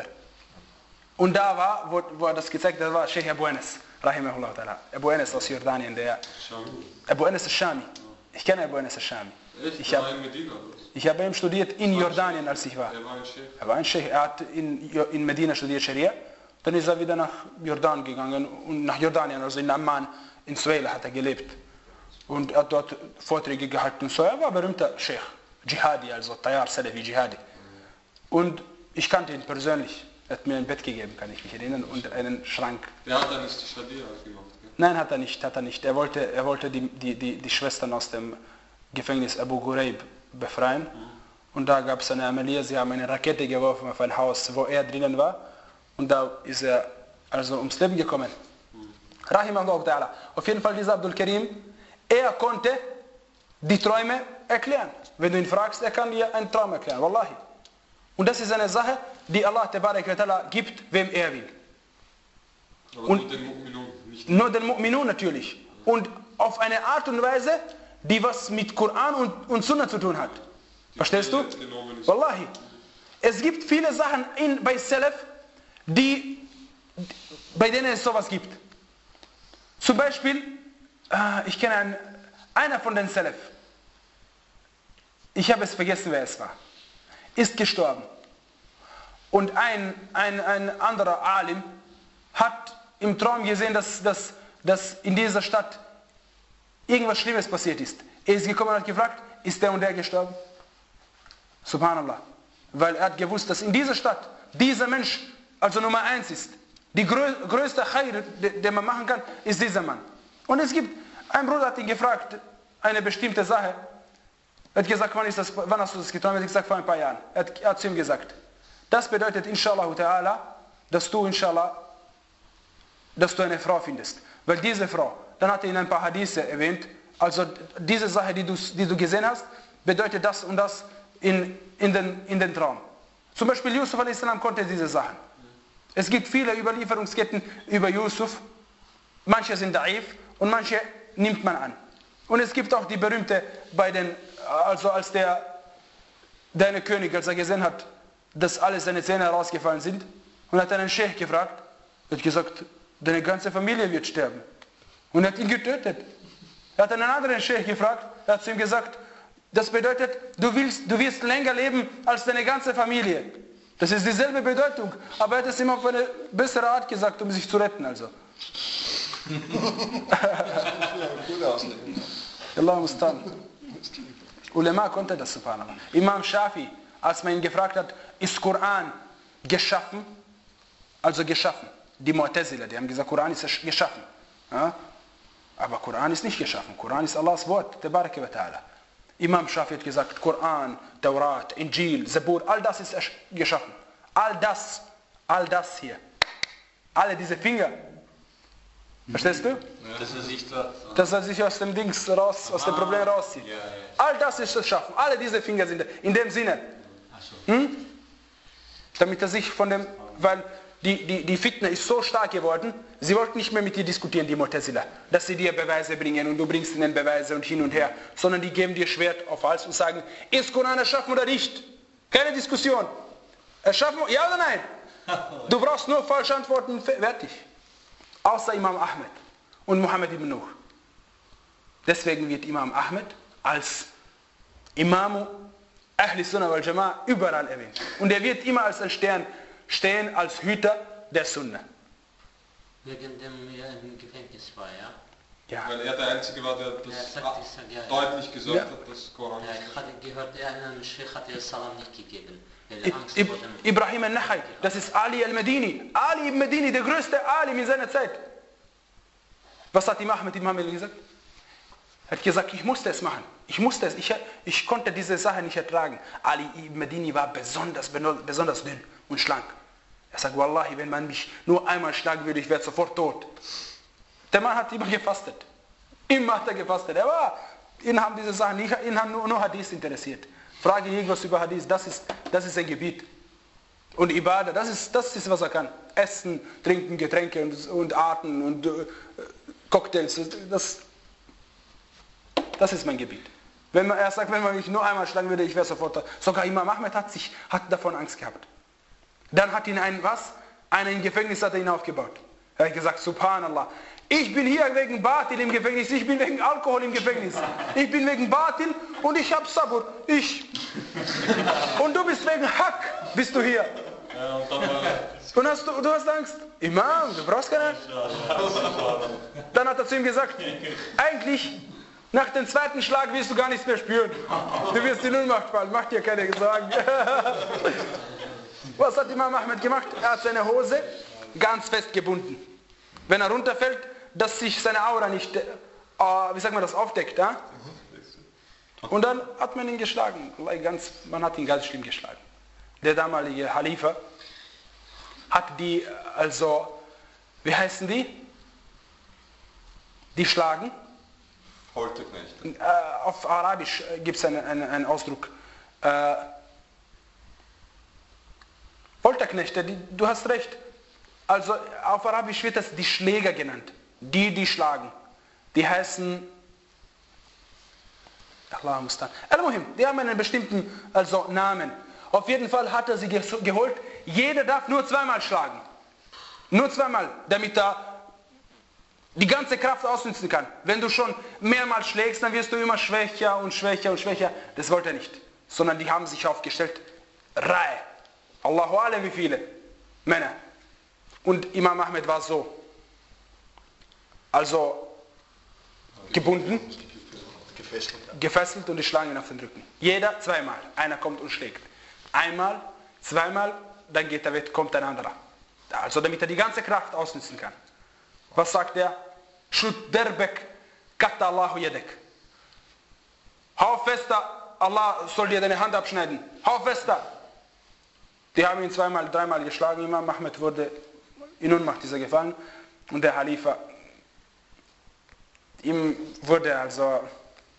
Speaker 1: Und da war, wo, wo er das gezeigt hat, war Sheikh Abu Anas, rahimahullah ta'ala. Abu Anas aus Jordanien, der... Abu Anas al-Shami. Ich kenne Abu Anas al-Shami. Ich habe hab bei ihm studiert in Jordanien, als ich war.
Speaker 8: Er war ein Sheikh.
Speaker 1: Er war ein Sheikh. Er hat in, in Medina studiert Scharia. Dann ist er wieder nach Jordan gegangen und nach Jordanien, also in Amman, in Suwaila hat er gelebt. Und er hat dort Vorträge gehalten. So, er war ein berühmter Sheikh. Jihadi, also Tayyar Salafi Jihadi. Und ich kannte ihn persönlich. Er hat mir ein Bett gegeben, kann ich mich erinnern, und einen Schrank.
Speaker 8: Der hat dann nicht die Schadia gemacht, gell?
Speaker 1: Nein, hat er nicht, hat er nicht. Er wollte, er wollte die, die, die, die Schwestern aus dem Gefängnis Abu Ghuraib befreien. Mhm. Und da gab es eine Amelie, sie haben eine Rakete geworfen auf ein Haus, wo er drinnen war. Und da ist er also ums Leben gekommen. Mhm. Rahimahullah ta'ala. Auf jeden Fall dieser Abdul Karim, er konnte die Träume erklären. Wenn du ihn fragst, er kann dir einen Traum erklären, wallahi. Und das ist eine Sache, die Allah Tabaraka wa Ta'ala gibt, wem er will.
Speaker 8: Aber
Speaker 1: und
Speaker 8: nur den Mu'minun, nicht
Speaker 1: nur den Mu'minun natürlich. Und auf eine Art und Weise, die was mit Koran und, und Sunna zu tun hat.
Speaker 8: die
Speaker 1: Verstehst du?
Speaker 8: jetzt genommen ist.
Speaker 1: Wallahi. Es gibt viele Sachen in, bei Salaf, die, bei denen es sowas gibt. Zum Beispiel, äh, ich kenne einen, einer von den Salaf, ich habe es vergessen, wer es war, ist gestorben. Und ein, ein, ein anderer Alim hat im Traum gesehen, dass, dass, dass in dieser Stadt irgendwas Schlimmes passiert ist. Er ist gekommen und hat gefragt, ist der und der gestorben? Subhanallah. Weil er hat gewusst, dass in dieser Stadt dieser Mensch also Nummer eins ist. Die grö größte Khair, den man machen kann, ist dieser Mann. Und es gibt, ein Bruder hat ihn gefragt, eine bestimmte Sache. Er hat gesagt, wann, ist das, wann hast du das geträumt? Er hat gesagt, vor ein paar Jahren. Er hat, er hat zu ihm gesagt, das bedeutet, inshallah ta'ala, dass du, inshallah, dass du eine Frau findest. Weil diese Frau, dann hat er in ein paar Hadithe erwähnt, also diese Sache, die du, die du gesehen hast, bedeutet das und das in, in, den, in den Traum. Zum Beispiel Yusuf a.s. konnte diese Sachen. Es gibt viele Überlieferungsketten über Yusuf. Manche sind daif und manche nimmt man an. Und es gibt auch die berühmte bei den, also als der, der eine König, als er gesehen hat, dass alle seine Zähne herausgefallen sind, und hat einen Scheich gefragt, hat gesagt, deine ganze Familie wird sterben. Und hat ihn getötet. Er hat einen anderen Scheich gefragt, er hat zu ihm gesagt, das bedeutet, du, willst, du wirst länger leben als deine ganze Familie. Das ist dieselbe Bedeutung, aber er hat es ihm auf eine bessere Art gesagt, um sich zu retten. Also. Allah mustan. Ulema konnte das, subhanallah. Imam Shafi, als man ihn gefragt hat, ist Koran geschaffen? Also geschaffen. Die Mu'tazila, die haben gesagt, Koran ist geschaffen. Ja? Aber Koran ist nicht geschaffen. Koran ist Allahs Wort, Tabaraka wa Ta'ala. Imam Shafi hat gesagt, Koran, Taurat, Injil, Zabur, all das ist geschaffen. All das, all das hier. Alle diese Finger. Verstehst du?
Speaker 9: Ja, dass er sich da,
Speaker 1: dass er sich aus dem Dings raus, aus dem Problem rauszieht.
Speaker 9: Ja, ja.
Speaker 1: All das ist geschaffen. Alle diese Finger sind in dem Sinne. Hm? Damit er sich von dem, weil die, die, die Fitna ist so stark geworden, sie wollten nicht mehr mit dir diskutieren, die Mu'tazila, dass sie dir Beweise bringen und du bringst ihnen Beweise und hin und her, sondern die geben dir Schwert auf Hals und sagen, ist Koran erschaffen oder nicht? Keine Diskussion. Erschaffen, ja oder nein? Du brauchst nur falsche Antworten, fertig. Außer Imam Ahmed und Muhammad ibn Nuh. Deswegen wird Imam Ahmed als Imam Ahli Sunnah wal Jama'a überall erwähnt. Und er wird immer als ein Stern stehen, als Hüter der Sunna.
Speaker 7: Wegen dem er im Gefängnis war, ja?
Speaker 1: Ja.
Speaker 8: Weil er der Einzige war, der das
Speaker 7: Ja, sagt, ich sag, ja, ja.
Speaker 8: deutlich gesagt
Speaker 1: Ja.
Speaker 8: hat, dass Koran
Speaker 7: Ja,
Speaker 8: nicht
Speaker 7: ich hatte gehört, er einen Sheikh hat ihr Salam nicht gegeben. Weil
Speaker 1: I-
Speaker 7: er Angst
Speaker 1: I-
Speaker 7: vor dem...
Speaker 1: Ibrahim al-Nahai, das ist Ali al-Madini. Ali ibn Madini, der größte Alim in seiner Zeit. Was hat Imam Ahmed ibn Hanbal gesagt? Er hat gesagt, ich musste es machen. Ich musste es. Ich, ich konnte diese Sache nicht ertragen. Ali ibn Madini war besonders, besonders dünn und schlank. Er sagt, Wallahi, wenn man mich nur einmal schlagen würde, ich wäre sofort tot. Der Mann hat immer gefastet. Immer hat er gefastet. Er war, ihn haben diese Sachen, nicht, ihn haben nur, nur Hadith interessiert. Frage irgendwas über Hadith, das ist, das ist sein Gebiet. Und Ibadah, das ist, das ist, was er kann. Essen, trinken, Getränke und, und Arten und äh, Cocktails, das, das ist mein Gebiet. Wenn man, er sagt, wenn man mich nur einmal schlagen würde, ich wäre sofort da. Sogar Imam Ahmed hat, sich, hat davon Angst gehabt. Dann hat ihn ein, was? Einen Gefängnis hat er ihn aufgebaut. Er hat gesagt, Subhanallah, ich bin hier wegen Batil im Gefängnis, ich bin wegen Alkohol im Gefängnis. Ich bin wegen Batil und ich habe Sabur. Ich. Und du bist wegen Hack, bist du hier.
Speaker 9: Ja, und dann war er...
Speaker 1: Und hast du, du hast Angst? Imam, du brauchst keine Angst. Dann hat er zu ihm gesagt, eigentlich, nach dem zweiten Schlag wirst du gar nichts mehr spüren. Du wirst in Ohnmacht fallen, mach dir keine Sorgen. Was hat Imam Ahmed gemacht? Er hat seine Hose ganz fest gebunden. Wenn er runterfällt, dass sich seine Aura nicht, äh, wie sagt man das, aufdeckt. Ja? Und dann hat man ihn geschlagen. Ganz, man hat ihn ganz schlimm geschlagen. Der damalige Halifa hat die, also, wie heißen die? Die schlagen.
Speaker 8: Folterknechte.
Speaker 1: Äh, auf Arabisch gibt es einen, einen, einen Ausdruck. Äh, Folterknechte, die, du hast recht. Also auf Arabisch wird das die Schläger genannt. Die, die schlagen. Die heißen... Allah mustan. Al-Muhim, die haben einen bestimmten also, Namen. Auf jeden Fall hat er sie geholt. Jeder darf nur zweimal schlagen. Nur zweimal, damit er die ganze Kraft ausnutzen kann. Wenn du schon mehrmals schlägst, dann wirst du immer schwächer und schwächer und schwächer. Das wollte er nicht. Sondern die haben sich aufgestellt. Reihe. Allahu Alam, wie viele Männer. Und Imam Ahmed war so. Also gebunden.
Speaker 10: Gefesselt.
Speaker 1: Gefesselt und die schlagen ihn auf den Rücken. Jeder zweimal. Einer kommt und schlägt. Einmal, zweimal, dann geht er weg, kommt ein anderer. Also damit er die ganze Kraft ausnutzen kann. Was sagt er? Schut derbek katta Allahu yedek. Hau fester, Allah soll dir deine Hand abschneiden. Hau fester. Die haben ihn zweimal, dreimal geschlagen. Imam Ahmed wurde in Ohnmacht dieser gefallen. Und der Halifa, ihm wurde also...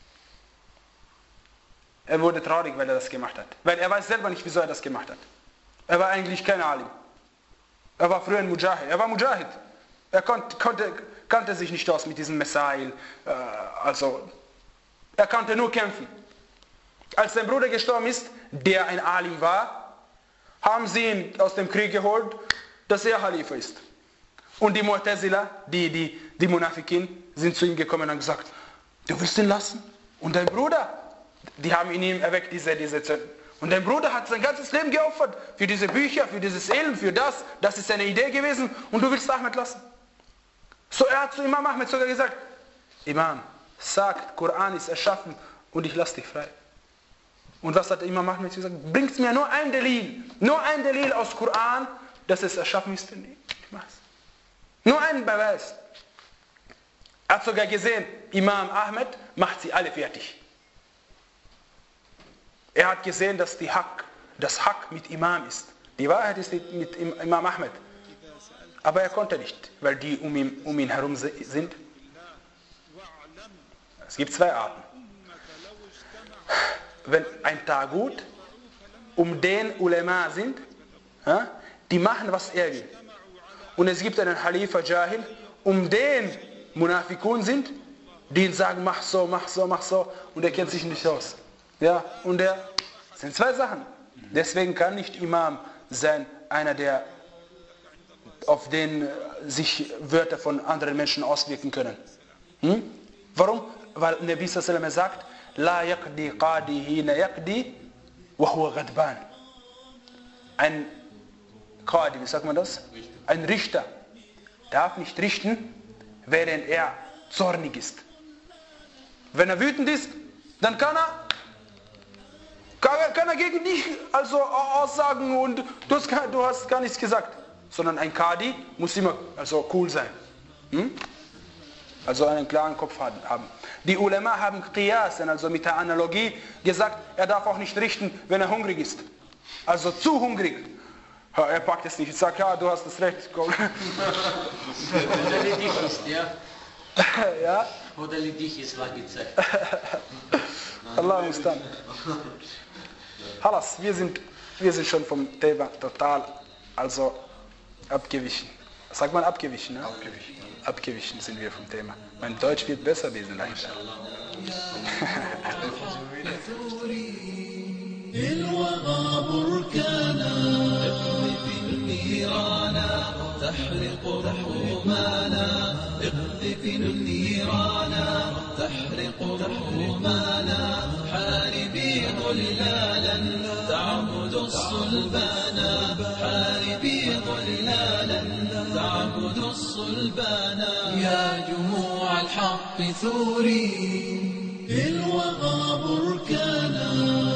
Speaker 1: Er wurde traurig, weil er das gemacht hat. Weil er weiß selber nicht, wieso er das gemacht hat. Er war eigentlich kein Alim. Er war früher ein Mujahid. Er war Mujahid. Er konnte, konnte, kannte sich nicht aus mit diesem Messail. Äh, also, er konnte nur kämpfen. Als sein Bruder gestorben ist, der ein Alim war, haben sie ihn aus dem Krieg geholt, dass er Khalifa ist. Und die Mu'tazila, die, die, die Munafikin, sind zu ihm gekommen und haben gesagt, du willst ihn lassen? Und dein Bruder? Die haben in ihm erweckt, diese, diese Zünden. Und dein Bruder hat sein ganzes Leben geopfert für diese Bücher, für dieses Elend, für das. Das ist seine Idee gewesen und du willst Ahmed lassen. So, er hat zu Imam Ahmed sogar gesagt, Imam, sagt, Koran ist erschaffen und ich lasse dich frei. Und was hat Imam Ahmed gesagt? Bringt mir nur ein Delil, nur ein Delil aus Koran, dass es erschaffen ist. Ich mach's. Nur einen Beweis. Er hat sogar gesehen, Imam Ahmed macht sie alle fertig. Er hat gesehen, dass die Haq, das Haq mit Imam ist. Die Wahrheit ist mit Imam Ahmed. Aber er konnte nicht, weil die um ihn, um ihn herum sind. Es gibt zwei Arten. Wenn ein Tagut um den Ulema sind, ja, die machen, was er will. Und es gibt einen Khalifa Jahil, um den Munafikun sind, die ihn sagen, mach so, mach so, mach so, und er kennt sich nicht aus. Ja, und er, das sind zwei Sachen. Deswegen kann nicht Imam sein, einer, der auf den sich Wörter von anderen Menschen auswirken können. Hm? Warum? Weil Nabi sallallahu alaihi wasallam sagt, La yaqdi qadi hina yaqdi wa huwa ghadban. Ein Qadi, wie sagt man das? Ein Richter darf nicht richten, während er zornig ist. Wenn er wütend ist, dann kann er, kann, kann er gegen dich also aussagen und du hast, du hast gar nichts gesagt. Sondern ein Qadi muss immer also cool sein. Hm? Also einen klaren Kopf haben. Die Ulema haben Qiyas, also mit der Analogie gesagt, er darf auch nicht richten, wenn er hungrig ist. Also zu hungrig. Er packt es nicht. Ich sage, ja, du hast das Recht.
Speaker 7: Oder die dich ist, ja?
Speaker 1: Ja?
Speaker 7: Oder die dich ist, war gezeigt.
Speaker 1: Allah mustan. Halas, wir sind, wir sind schon vom Thema total, also abgewichen. Sagt man abgewichen, ne?
Speaker 10: Abgewichen.
Speaker 1: Abgewichen sind wir vom Thema. Mein Deutsch wird besser lesen leider.
Speaker 3: الوغى بركانا اقذف النيران تحرق رحومانا اقذف النيران تحرق رحومانا حاربي ظلالا تعبد الصلبانا حاربي ظلالا تعبد الصلبانا يا جموع الحق ثوري الوغى بركانا